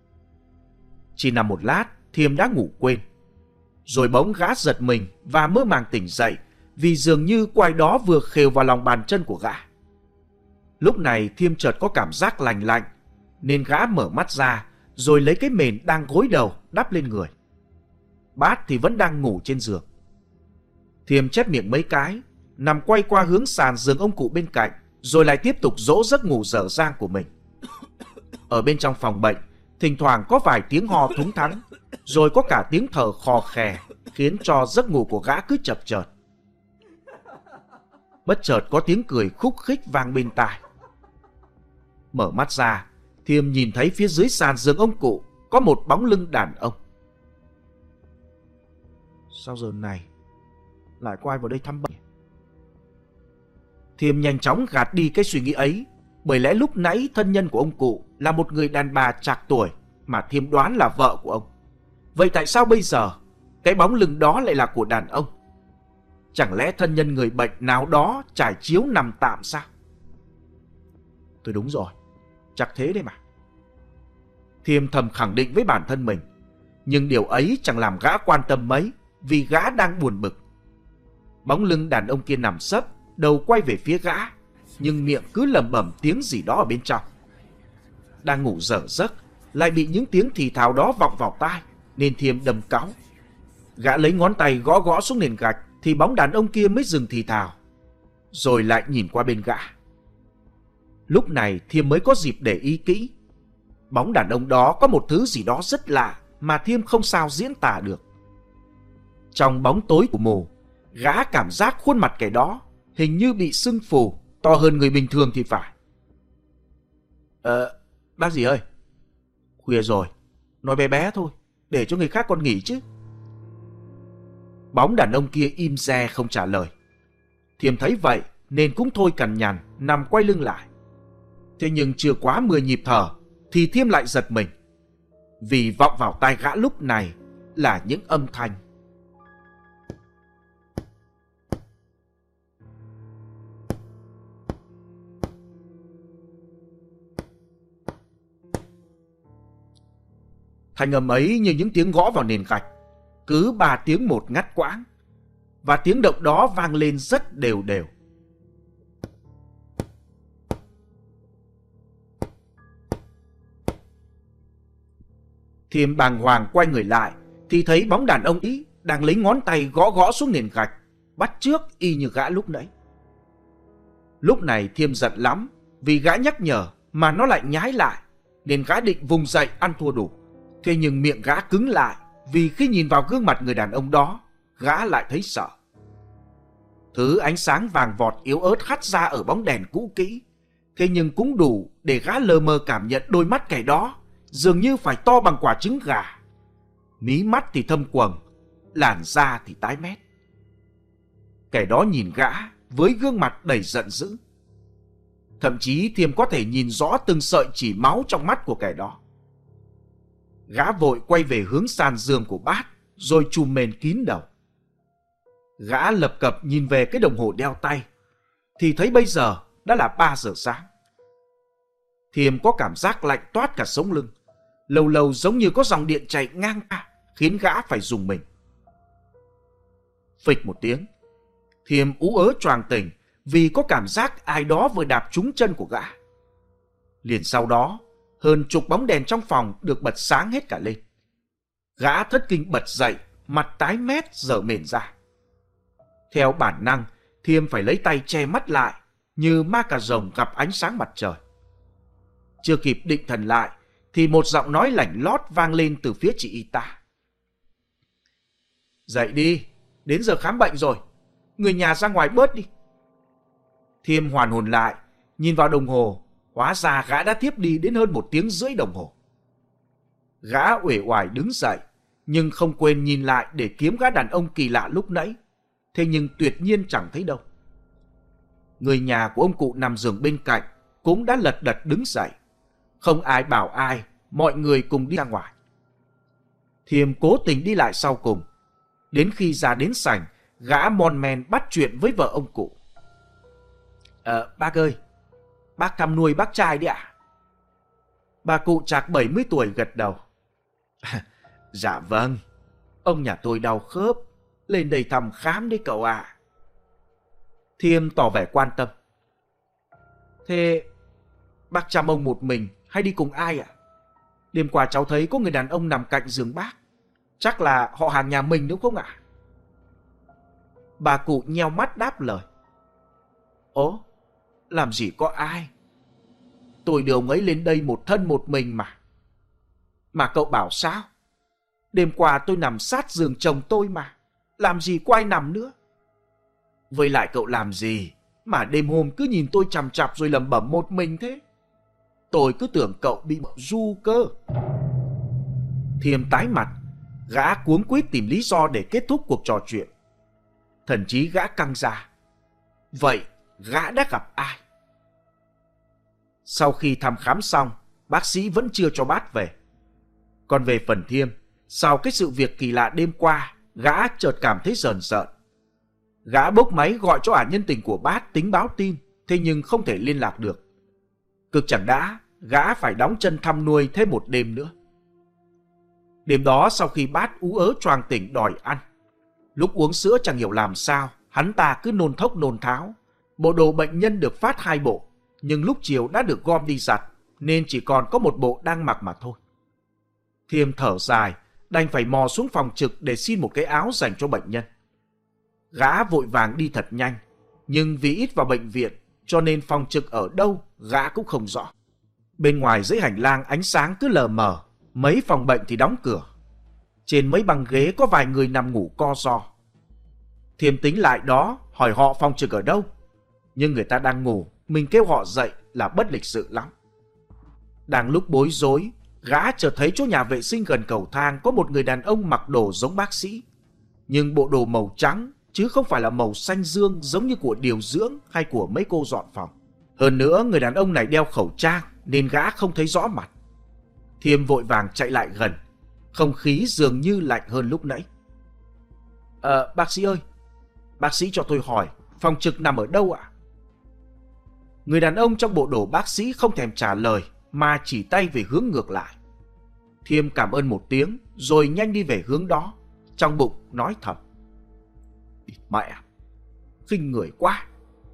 Chỉ nằm một lát, Thiêm đã ngủ quên. Rồi bỗng gã giật mình và mơ màng tỉnh dậy vì dường như có ai đó vừa khều vào lòng bàn chân của gã. Lúc này Thiêm chợt có cảm giác lành lạnh, nên gã mở mắt ra rồi lấy cái mền đang gối đầu đắp lên người. Bát thì vẫn đang ngủ trên giường. Thiêm chép miệng mấy cái, nằm quay qua hướng sàn giường ông cụ bên cạnh, rồi lại tiếp tục dỗ giấc ngủ dở dang của mình. Ở bên trong phòng bệnh, thỉnh thoảng có vài tiếng ho thúng thắng, rồi có cả tiếng thở khò khè, khiến cho giấc ngủ của gã cứ chập chờn. Bất chợt có tiếng cười khúc khích vang bên tai. Mở mắt ra, Thiêm nhìn thấy phía dưới sàn giường ông cụ có một bóng lưng đàn ông. Sao giờ này lại có ai vào đây thăm bệnh? Thiêm nhanh chóng gạt đi cái suy nghĩ ấy, bởi lẽ lúc nãy thân nhân của ông cụ là một người đàn bà trạc tuổi mà Thiêm đoán là vợ của ông. Vậy tại sao bây giờ cái bóng lưng đó lại là của đàn ông? Chẳng lẽ thân nhân người bệnh nào đó trải chiếu nằm tạm sao? Tôi đúng rồi, chắc thế đấy mà. Thiêm thầm khẳng định với bản thân mình, nhưng điều ấy chẳng làm gã quan tâm mấy, vì gã đang buồn bực. Bóng lưng đàn ông kia nằm sấp, đầu quay về phía gã, nhưng miệng cứ lẩm bẩm tiếng gì đó ở bên trong. Đang ngủ dở giấc, lại bị những tiếng thì thào đó vọng vào tai, nên Thiêm đâm cáu. Gã lấy ngón tay gõ gõ xuống nền gạch, thì bóng đàn ông kia mới dừng thì thào, rồi lại nhìn qua bên gã. Lúc này Thiêm mới có dịp để ý kỹ. Bóng đàn ông đó có một thứ gì đó rất lạ mà Thiêm không sao diễn tả được. Trong bóng tối của mù, gã cảm giác khuôn mặt kẻ đó hình như bị sưng phù, to hơn người bình thường thì phải. Ờ, bác gì ơi? Khuya rồi, nói bé bé thôi, để cho người khác còn nghỉ chứ. Bóng đàn ông kia im re không trả lời. Thiêm thấy vậy nên cũng thôi cằn nhằn nằm quay lưng lại. Thế nhưng chưa quá mười nhịp thở thì Thiêm lại giật mình, vì vọng vào tai gã lúc này là những âm thanh. Thanh âm ấy như những tiếng gõ vào nền gạch, cứ ba tiếng một ngắt quãng, và tiếng động đó vang lên rất đều đều. Thiêm bàng hoàng quay người lại thì thấy bóng đàn ông ấy đang lấy ngón tay gõ gõ xuống nền gạch, bắt chước y như gã lúc nãy. Lúc này Thiêm giận lắm, vì gã nhắc nhở mà nó lại nhái lại, nên gã định vùng dậy ăn thua đủ. Thế nhưng miệng gã cứng lại, vì khi nhìn vào gương mặt người đàn ông đó, gã lại thấy sợ. Thứ ánh sáng vàng vọt yếu ớt hắt ra ở bóng đèn cũ kỹ, thế nhưng cũng đủ để gã lờ mờ cảm nhận đôi mắt kẻ đó dường như phải to bằng quả trứng gà. Mí mắt thì thâm quầng, làn da thì tái mét. Kẻ đó nhìn gã với gương mặt đầy giận dữ. Thậm chí Thiêm có thể nhìn rõ từng sợi chỉ máu trong mắt của kẻ đó. Gã vội quay về hướng sàn giường của Bát, rồi trùm mền kín đầu. Gã lập cập nhìn về cái đồng hồ đeo tay, thì thấy bây giờ đã là ba giờ sáng. Thiêm có cảm giác lạnh toát cả sống lưng, lâu lâu giống như có dòng điện chạy ngang qua, khiến gã phải rùng mình. Phịch một tiếng, Thiêm ú ớ choàng tỉnh vì có cảm giác ai đó vừa đạp trúng chân của gã. Liền sau đó, hơn chục bóng đèn trong phòng được bật sáng hết cả lên. Gã thất kinh bật dậy, mặt tái mét dở mền ra. Theo bản năng, Thiêm phải lấy tay che mắt lại, như ma cà rồng gặp ánh sáng mặt trời. Chưa kịp định thần lại, thì một giọng nói lảnh lót vang lên từ phía chị y tá. Dậy đi, đến giờ khám bệnh rồi, người nhà ra ngoài bớt đi. Thiêm hoàn hồn lại, nhìn vào đồng hồ, hóa ra gã đã thiếp đi đến hơn một tiếng rưỡi đồng hồ. Gã uể oải đứng dậy, nhưng không quên nhìn lại để kiếm gã đàn ông kỳ lạ lúc nãy. Thế nhưng tuyệt nhiên chẳng thấy đâu. Người nhà của ông cụ nằm giường bên cạnh cũng đã lật đật đứng dậy. Không ai bảo ai, mọi người cùng đi ra ngoài. Thiêm cố tình đi lại sau cùng. Đến khi ra đến sảnh, gã mon men bắt chuyện với vợ ông cụ. Ờ, bác ơi, bác thăm nuôi bác trai đi ạ. Bà cụ chạc bảy mươi tuổi gật đầu. Dạ vâng, ông nhà tôi đau khớp, lên đây thăm khám đấy cậu ạ. Thiêm tỏ vẻ quan tâm. Thế bác chăm ông một mình hay đi cùng ai ạ? Đêm qua cháu thấy có người đàn ông nằm cạnh giường bác. Chắc là họ hàng nhà mình đúng không ạ? Bà cụ nheo mắt đáp lời. Ố, làm gì có ai. Tôi đưa ông ấy lên đây một thân một mình mà. Mà cậu bảo sao? Đêm qua tôi nằm sát giường chồng tôi mà. Làm gì có ai nằm nữa. Với lại cậu làm gì mà đêm hôm cứ nhìn tôi chằm chằm rồi lẩm bẩm một mình thế? Tôi cứ tưởng cậu bị ru cơ. Thiêm tái mặt, gã cuống quýt tìm lý do để kết thúc cuộc trò chuyện. Thần trí gã căng ra. Vậy gã đã gặp ai? Sau khi thăm khám xong, bác sĩ vẫn chưa cho Bát về. Còn về phần Thiêm, sau cái sự việc kỳ lạ đêm qua, gã chợt cảm thấy rờn rợn. Gã bốc máy gọi cho ả nhân tình của Bát tính báo tin, thế nhưng không thể liên lạc được. Cực chẳng đã, gã phải đóng chân thăm nuôi thêm một đêm nữa. Đêm đó sau khi Bát ú ớ choàng tỉnh đòi ăn, lúc uống sữa chẳng hiểu làm sao, hắn ta cứ nôn thốc nôn tháo. Bộ đồ bệnh nhân được phát hai bộ, nhưng lúc chiều đã được gom đi giặt, nên chỉ còn có một bộ đang mặc mà thôi. Thiêm thở dài, đành phải mò xuống phòng trực để xin một cái áo dành cho bệnh nhân. Gã vội vàng đi thật nhanh, nhưng vì ít vào bệnh viện, cho nên phòng trực ở đâu gã cũng không rõ. Bên ngoài dưới hành lang ánh sáng cứ lờ mờ, mấy phòng bệnh thì đóng cửa. Trên mấy băng ghế có vài người nằm ngủ co ro. Thiêm tính lại đó, hỏi họ phòng trực ở đâu. Nhưng người ta đang ngủ, mình kêu họ dậy là bất lịch sự lắm. Đang lúc bối rối, gã chợt thấy chỗ nhà vệ sinh gần cầu thang có một người đàn ông mặc đồ giống bác sĩ, nhưng bộ đồ màu trắng chứ không phải là màu xanh dương giống như của điều dưỡng hay của mấy cô dọn phòng. Hơn nữa người đàn ông này đeo khẩu trang nên gã không thấy rõ mặt. Thiêm vội vàng chạy lại gần, không khí dường như lạnh hơn lúc nãy. Ờ, bác sĩ ơi, bác sĩ cho tôi hỏi phòng trực nằm ở đâu ạ? Người đàn ông trong bộ đồ bác sĩ không thèm trả lời mà chỉ tay về hướng ngược lại. Thiêm cảm ơn một tiếng rồi nhanh đi về hướng đó, trong bụng nói thầm: mẹ, khinh người quá.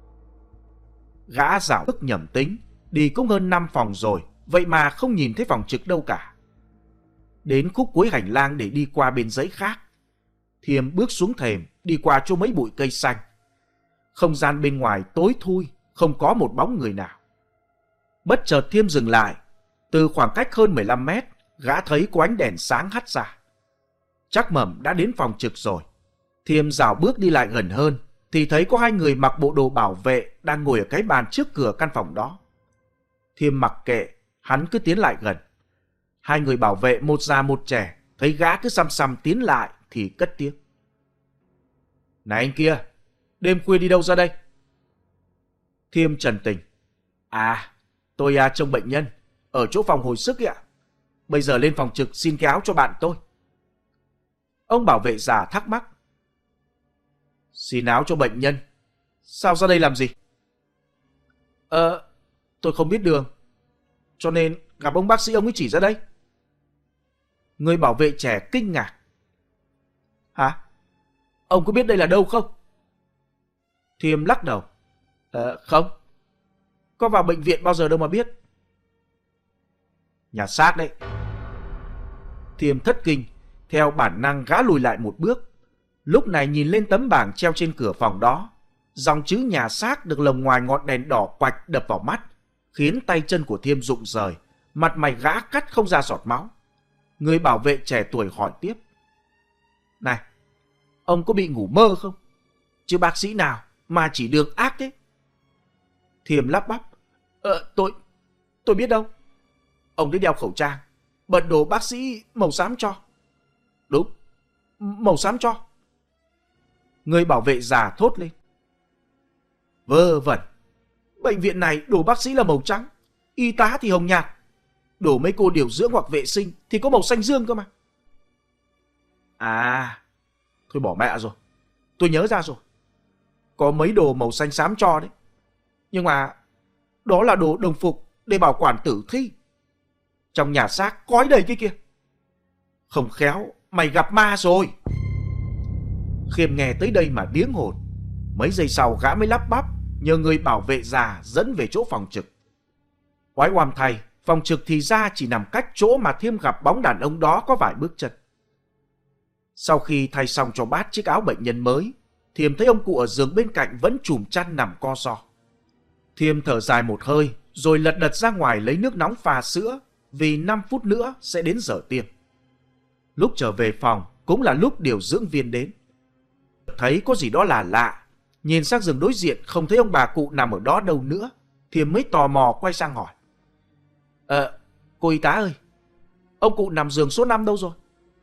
Gã dạo ức nhầm tính, đi cũng hơn năm phòng rồi, vậy mà không nhìn thấy phòng trực đâu cả. Đến khúc cuối hành lang để đi qua bên dãy khác, Thiêm bước xuống thềm, đi qua chỗ mấy bụi cây xanh. Không gian bên ngoài tối thui, không có một bóng người nào. Bất chợt Thiêm dừng lại. Từ khoảng cách hơn mười lăm mét, gã thấy có ánh đèn sáng hắt ra. Chắc Mẩm đã đến phòng trực rồi. Thiêm dạo bước đi lại gần hơn, thì thấy có hai người mặc bộ đồ bảo vệ đang ngồi ở cái bàn trước cửa căn phòng đó. Thiêm mặc kệ, hắn cứ tiến lại gần. Hai người bảo vệ một già một trẻ, thấy gã cứ xăm xăm tiến lại thì cất tiếng: này anh kia, đêm khuya đi đâu ra đây? Thiêm trần tình: À, tôi à, trông bệnh nhân ở chỗ phòng hồi sức ấy ạ. Bây giờ lên phòng trực xin cái áo cho bạn tôi. Ông bảo vệ già thắc mắc: Xin áo cho bệnh nhân? Sao ra đây làm gì? Ờ, tôi không biết đường, cho nên gặp ông bác sĩ ông ấy chỉ ra đây. Người bảo vệ trẻ kinh ngạc: Hả? Ông có biết đây là đâu không? Thiêm lắc đầu: Ờ, không. Có vào bệnh viện bao giờ đâu mà biết. Nhà xác đấy. Thiêm thất kinh, theo bản năng gã lùi lại một bước. Lúc này nhìn lên tấm bảng treo trên cửa phòng đó, dòng chữ nhà xác được lồng ngoài ngọn đèn đỏ quạch đập vào mắt, khiến tay chân của Thiêm rụng rời, mặt mày gã cắt không ra giọt máu. Người bảo vệ trẻ tuổi hỏi tiếp: Này, ông có bị ngủ mơ không? Chứ bác sĩ nào mà chỉ đường ác thế? Thiêm lắp bắp: Ờ, tôi, tôi biết đâu. Ông ấy đeo khẩu trang, bận đồ bác sĩ màu xám cho. Đúng, màu xám cho. Người bảo vệ già thốt lên: Vơ vẩn, bệnh viện này đồ bác sĩ là màu trắng, y tá thì hồng nhạt, đồ mấy cô điều dưỡng hoặc vệ sinh thì có màu xanh dương cơ mà. À, thôi bỏ mẹ rồi, tôi nhớ ra rồi. Có mấy đồ màu xanh xám cho đấy, nhưng mà đó là đồ đồng phục để bảo quản tử thi. Trong nhà xác cói đầy cái kia. Không khéo mày gặp ma rồi. Khiêm nghe tới đây mà điếng hồn. Mấy giây sau gã mới lắp bắp nhờ người bảo vệ già dẫn về chỗ phòng trực. Oái oăm thay, phòng trực thì ra chỉ nằm cách chỗ mà Thiêm gặp bóng đàn ông đó có vài bước chân. Sau khi thay xong cho Bát chiếc áo bệnh nhân mới, Thiêm thấy ông cụ ở giường bên cạnh vẫn chùm chăn nằm co ro. Thiêm thở dài một hơi rồi lật đật ra ngoài lấy nước nóng pha sữa, vì năm phút nữa sẽ đến giờ tiêm. Lúc trở về phòng cũng là lúc điều dưỡng viên đến. Thấy có gì đó là lạ, nhìn sang giường đối diện không thấy ông bà cụ nằm ở đó đâu nữa, Thiêm mới tò mò quay sang hỏi: Ờ, cô y tá ơi, ông cụ nằm giường số năm đâu rồi?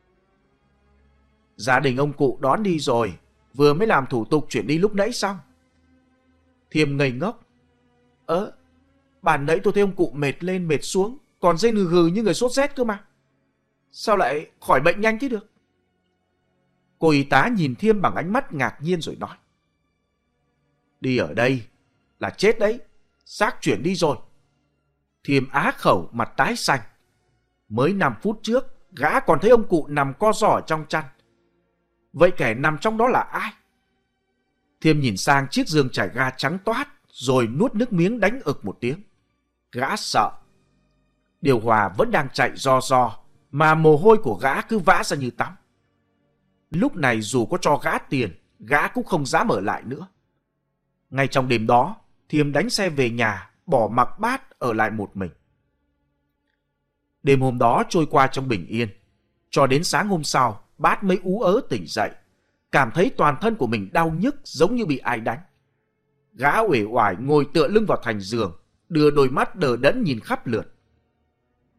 Gia đình ông cụ đón đi rồi, vừa mới làm thủ tục chuyển đi lúc nãy xong. Thiêm ngây ngốc: Ơ, bản nãy tôi thấy ông cụ mệt lên mệt xuống, còn rên hừ hừ như người sốt rét cơ mà. Sao lại khỏi bệnh nhanh thế được? Cô y tá nhìn Thiêm bằng ánh mắt ngạc nhiên rồi nói: Đi ở đây là chết đấy, xác chuyển đi rồi. Thiêm á khẩu mặt tái xanh. Mới năm phút trước gã còn thấy ông cụ nằm co ro ở trong chăn. Vậy kẻ nằm trong đó là ai? Thiêm nhìn sang chiếc giường trải ga trắng toát rồi nuốt nước miếng đánh ực một tiếng. Gã sợ. Điều hòa vẫn đang chạy ro ro mà mồ hôi của gã cứ vã ra như tắm. Lúc này dù có cho gã tiền, gã cũng không dám ở lại nữa. Ngay trong đêm đó, Thiêm đánh xe về nhà, bỏ mặc Bát ở lại một mình. Đêm hôm đó trôi qua trong bình yên. Cho đến sáng hôm sau, Bát mới ú ớ tỉnh dậy, cảm thấy toàn thân của mình đau nhức giống như bị ai đánh. Gã uể oải ngồi tựa lưng vào thành giường, đưa đôi mắt đờ đẫn nhìn khắp lượt.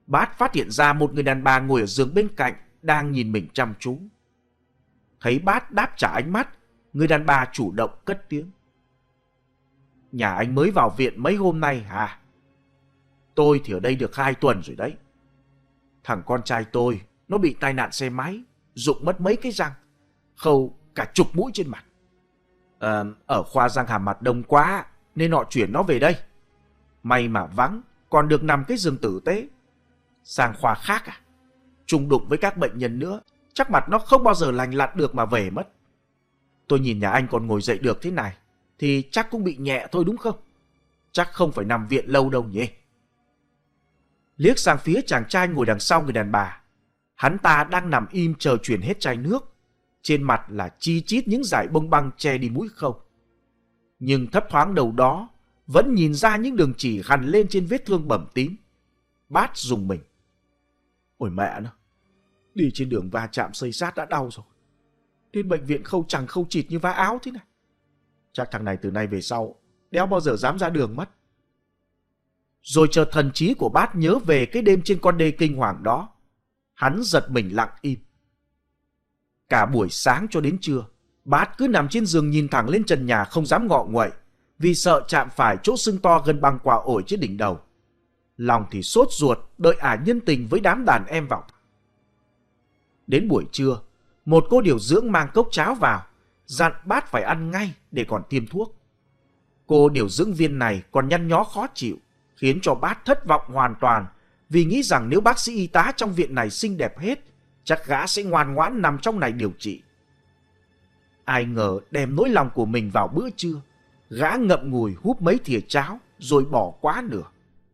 Bát phát hiện ra một người đàn bà ngồi ở giường bên cạnh đang nhìn mình chăm chú. Thấy Bát đáp trả ánh mắt, người đàn bà chủ động cất tiếng. Nhà anh mới vào viện mấy hôm nay hả? Tôi thì ở đây được hai tuần rồi đấy. Thằng con trai tôi nó bị tai nạn xe máy, rụng mất mấy cái răng, khâu cả chục mũi trên mặt. À, ở khoa răng hàm mặt đông quá nên họ chuyển nó về đây. May mà vắng, còn được nằm cái giường tử tế. Sang khoa khác à? Chung đụng với các bệnh nhân nữa, chắc mặt nó không bao giờ lành lặn được mà về mất. Tôi nhìn nhà anh còn ngồi dậy được thế này thì chắc cũng bị nhẹ thôi đúng không? Chắc không phải nằm viện lâu đâu nhỉ? Liếc sang phía chàng trai ngồi đằng sau người đàn bà. Hắn ta đang nằm im chờ chuyển hết chai nước. Trên mặt là chi chít những dải bông băng che đi mũi không. Nhưng thấp thoáng đầu đó vẫn nhìn ra những đường chỉ hằn lên trên vết thương bầm tím. Bát rùng mình. Ôi mẹ nó, đi trên đường va chạm xây sát đã đau rồi, đến bệnh viện khâu chằng khâu chịt như vá áo thế này. Chắc thằng này từ nay về sau đéo bao giờ dám ra đường mất. Rồi chợt thần trí của Bát nhớ về cái đêm trên con đê kinh hoàng đó. Hắn giật mình lặng im. Cả buổi sáng cho đến trưa, Bát cứ nằm trên giường nhìn thẳng lên trần nhà không dám ngọ nguậy, vì sợ chạm phải chỗ sưng to gân băng quả ổi trên đỉnh đầu. Lòng thì sốt ruột đợi ả nhân tình với đám đàn em vào. Đến buổi trưa, một cô điều dưỡng mang cốc cháo vào, dặn Bát phải ăn ngay để còn tiêm thuốc. Cô điều dưỡng viên này còn nhăn nhó khó chịu, khiến cho Bát thất vọng hoàn toàn, vì nghĩ rằng nếu bác sĩ y tá trong viện này xinh đẹp hết, chắc gã sẽ ngoan ngoãn nằm trong này điều trị. Ai ngờ đem nỗi lòng của mình vào bữa trưa, gã ngậm ngùi húp mấy thìa cháo rồi bỏ quá nửa.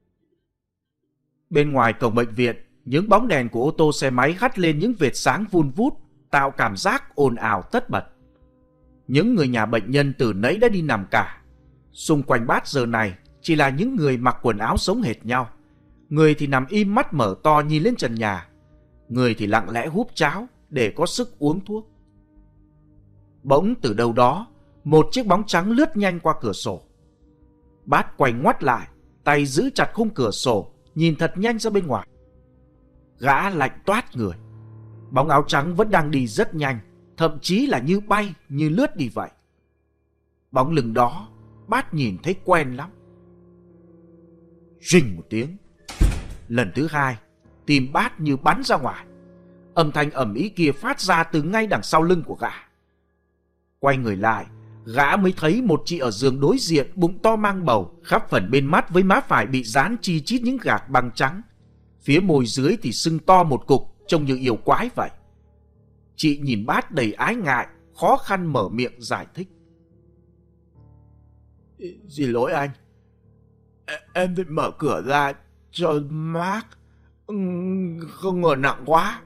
Bên ngoài cổng bệnh viện, những bóng đèn của ô tô xe máy hắt lên những vệt sáng vun vút, tạo cảm giác ồn ào tất bật. Những người nhà bệnh nhân từ nãy đã đi nằm cả. Xung quanh Bát giờ này chỉ là những người mặc quần áo giống hệt nhau. Người thì nằm im mắt mở to nhìn lên trần nhà, người thì lặng lẽ húp cháo để có sức uống thuốc. Bỗng từ đâu đó, một chiếc bóng trắng lướt nhanh qua cửa sổ. Bát quay ngoắt lại, tay giữ chặt khung cửa sổ, nhìn thật nhanh ra bên ngoài. Gã lạnh toát người. Bóng áo trắng vẫn đang đi rất nhanh, thậm chí là như bay, như lướt đi vậy. Bóng lưng đó, Bát nhìn thấy quen lắm. Rinh một tiếng. Lần thứ hai, tim Bát như bắn ra ngoài. Âm thanh ầm ĩ kia phát ra từ ngay đằng sau lưng của gã. Quay người lại, gã mới thấy một chị ở giường đối diện, bụng to mang bầu, khắp phần bên mắt với má phải bị dán chi chít những gạc băng trắng. Phía môi dưới thì sưng to một cục, trông như yêu quái vậy. Chị nhìn Bát đầy ái ngại, khó khăn mở miệng giải thích. Xin lỗi anh, em phải mở cửa ra cho mát, không ngờ nặng quá.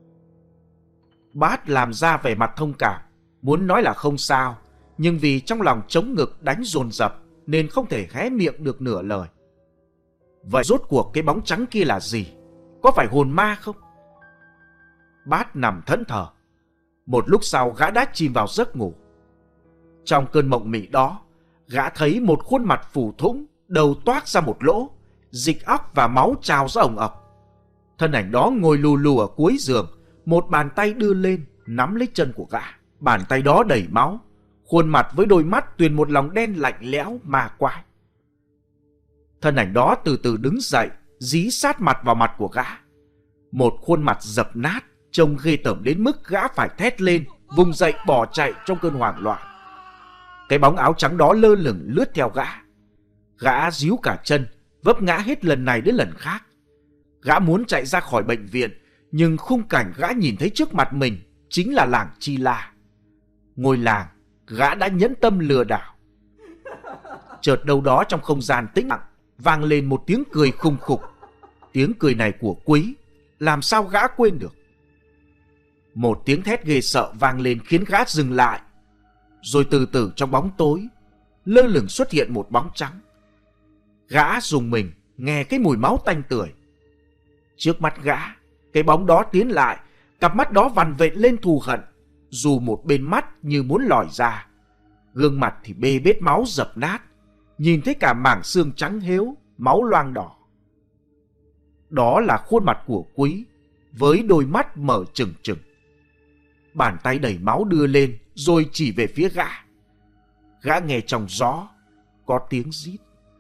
Bát làm ra vẻ mặt thông cảm, muốn nói là không sao, nhưng vì trong lòng trống ngực đánh dồn dập nên không thể hé miệng được nửa lời. Vậy rốt cuộc cái bóng trắng kia là gì? Có phải hồn ma không? Bát nằm thẫn thờ. Một lúc sau gã đã chìm vào giấc ngủ. Trong cơn mộng mị đó, gã thấy một khuôn mặt phù thủng, đầu toát ra một lỗ, dịch óc và máu trào ra ồng ọc. Thân ảnh đó ngồi lù lù ở cuối giường, một bàn tay đưa lên nắm lấy chân của gã. Bàn tay đó đầy máu, khuôn mặt với đôi mắt tuyền một lòng đen lạnh lẽo ma quái. Thân ảnh đó từ từ đứng dậy, dí sát mặt vào mặt của gã. Một khuôn mặt dập nát, trông ghê tởm đến mức gã phải thét lên, vùng dậy bỏ chạy trong cơn hoảng loạn. Cái bóng áo trắng đó lơ lửng lướt theo gã. Gã díu cả chân, vấp ngã hết lần này đến lần khác. Gã muốn chạy ra khỏi bệnh viện, nhưng khung cảnh gã nhìn thấy trước mặt mình chính là làng Chi La. Ngôi làng gã đã nhẫn tâm lừa đảo. Chợt đâu đó trong không gian tĩnh lặng vang lên một tiếng cười khùng khục. Tiếng cười này của Quý, làm sao gã quên được. Một tiếng thét ghê sợ vang lên khiến gã dừng lại. Rồi từ từ trong bóng tối, lơ lửng xuất hiện một bóng trắng. Gã rùng mình nghe cái mùi máu tanh tưởi. Trước mắt gã, cái bóng đó tiến lại, cặp mắt đó vằn vện lên thù hận, dù một bên mắt như muốn lòi ra. Gương mặt thì bê bết máu dập nát, nhìn thấy cả mảng xương trắng héo, máu loang đỏ. Đó là khuôn mặt của Quý với đôi mắt mở trừng trừng. Bàn tay đầy máu đưa lên rồi chỉ về phía gã. Gã nghe trong gió có tiếng rít.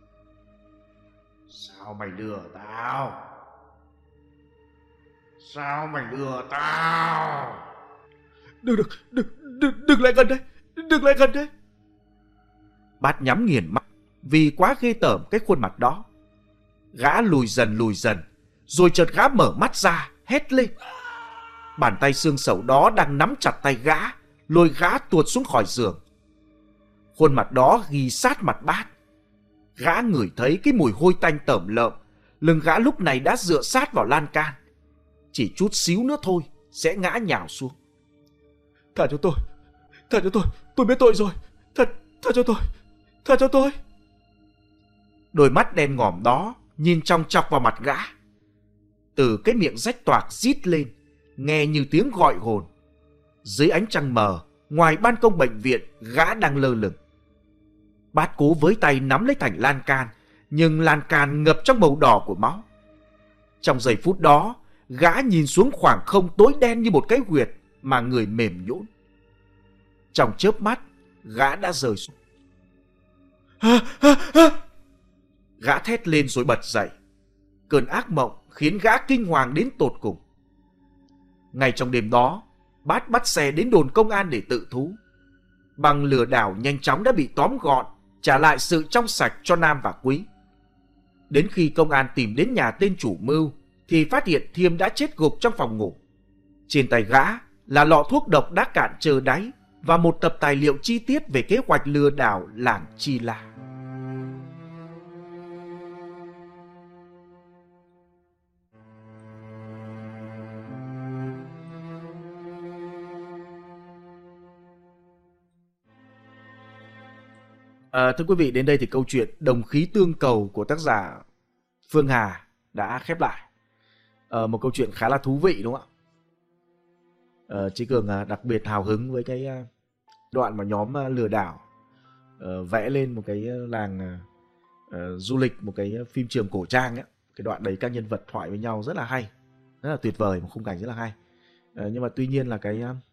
Sao mày lừa tao? Sao mày lừa tao? Đừng, đừng, đừng, đừng, đừng lại gần đây, đừng lại gần đây. Bát nhắm nghiền mắt vì quá ghê tởm cái khuôn mặt đó. Gã lùi dần lùi dần, rồi chợt gã mở mắt ra, hét lên. Bàn tay xương sẩu đó đang nắm chặt tay gã, lôi gã tuột xuống khỏi giường. Khuôn mặt đó ghi sát mặt Bát. Gã ngửi thấy cái mùi hôi tanh tởm lợm. Lưng gã lúc này đã dựa sát vào lan can. Chỉ chút xíu nữa thôi sẽ ngã nhào xuống. Tha cho tôi, tha cho tôi, tôi biết tội rồi. Tha, tha cho tôi, tha cho tôi. Đôi mắt đen ngòm đó nhìn chòng chọc vào mặt gã. Từ cái miệng rách toạc rít lên, nghe như tiếng gọi hồn. Dưới ánh trăng mờ, ngoài ban công bệnh viện, gã đang lơ lửng. Bát cố với tay nắm lấy thành lan can, nhưng lan can ngập trong màu đỏ của máu. Trong giây phút đó, gã nhìn xuống khoảng không tối đen như một cái huyệt mà người mềm nhũn. Trong chớp mắt, gã đã rơi xuống. À, à, à. Gã thét lên rồi bật dậy. Cơn ác mộng khiến gã kinh hoàng đến tột cùng. Ngay trong đêm đó, Bát bắt xe đến đồn công an để tự thú. Bằng lừa đảo nhanh chóng đã bị tóm gọn, trả lại sự trong sạch cho Nam và Quý. Đến khi công an tìm đến nhà tên chủ mưu, thì phát hiện Thiêm đã chết gục trong phòng ngủ. Trên tay gã là lọ thuốc độc đã cạn trơ đáy và một tập tài liệu chi tiết về kế hoạch lừa đảo làng Chi La. À, thưa quý vị, đến đây thì câu chuyện Đồng khí tương cầu của tác giả Phương Hà đã khép lại. À, một câu chuyện khá là thú vị đúng không ạ? À, Chí Cường đặc biệt hào hứng với cái đoạn mà nhóm lừa đảo uh, vẽ lên một cái làng uh, du lịch, một cái phim trường cổ trang ấy. Cái đoạn đấy các nhân vật thoại với nhau rất là hay, rất là tuyệt vời, một khung cảnh rất là hay. Uh, nhưng mà tuy nhiên là cái uh,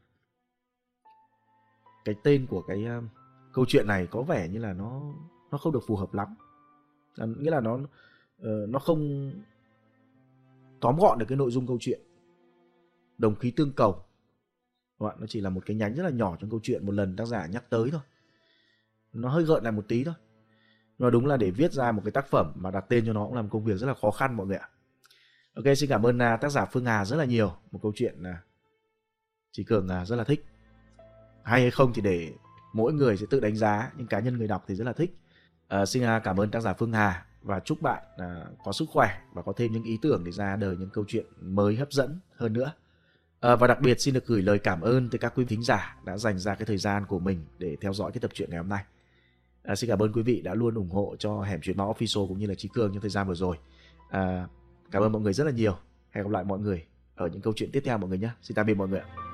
cái tên của cái uh, câu chuyện này có vẻ như là nó nó không được phù hợp lắm. À, nghĩa là nó uh, nó không tóm gọn được cái nội dung câu chuyện. Đồng khí tương cầu, nó chỉ là một cái nhánh rất là nhỏ trong câu chuyện, một lần tác giả nhắc tới thôi. Nó hơi gợn lại một tí thôi. Nhưng mà đúng là để viết ra một cái tác phẩm mà đặt tên cho nó cũng là một công việc rất là khó khăn mọi người ạ. Ok, xin cảm ơn tác giả Phương Hà rất là nhiều. Một câu chuyện Chí Cường rất là thích. Hay hay không thì để mỗi người sẽ tự đánh giá, nhưng cá nhân người đọc thì rất là thích. À, xin cảm ơn tác giả Phương Hà và chúc bạn à, có sức khỏe và có thêm những ý tưởng để ra đời những câu chuyện mới hấp dẫn hơn nữa. À, và đặc biệt xin được gửi lời cảm ơn tới các quý thính giả đã dành ra cái thời gian của mình để theo dõi cái tập truyện ngày hôm nay. À, xin cảm ơn quý vị đã luôn ủng hộ cho Hẻm Chuyện Ma Official cũng như là Chí Cường trong thời gian vừa rồi. À, cảm ơn mọi người rất là nhiều. Hẹn gặp lại mọi người ở những câu chuyện tiếp theo mọi người nhé. Xin tạm biệt mọi người ạ.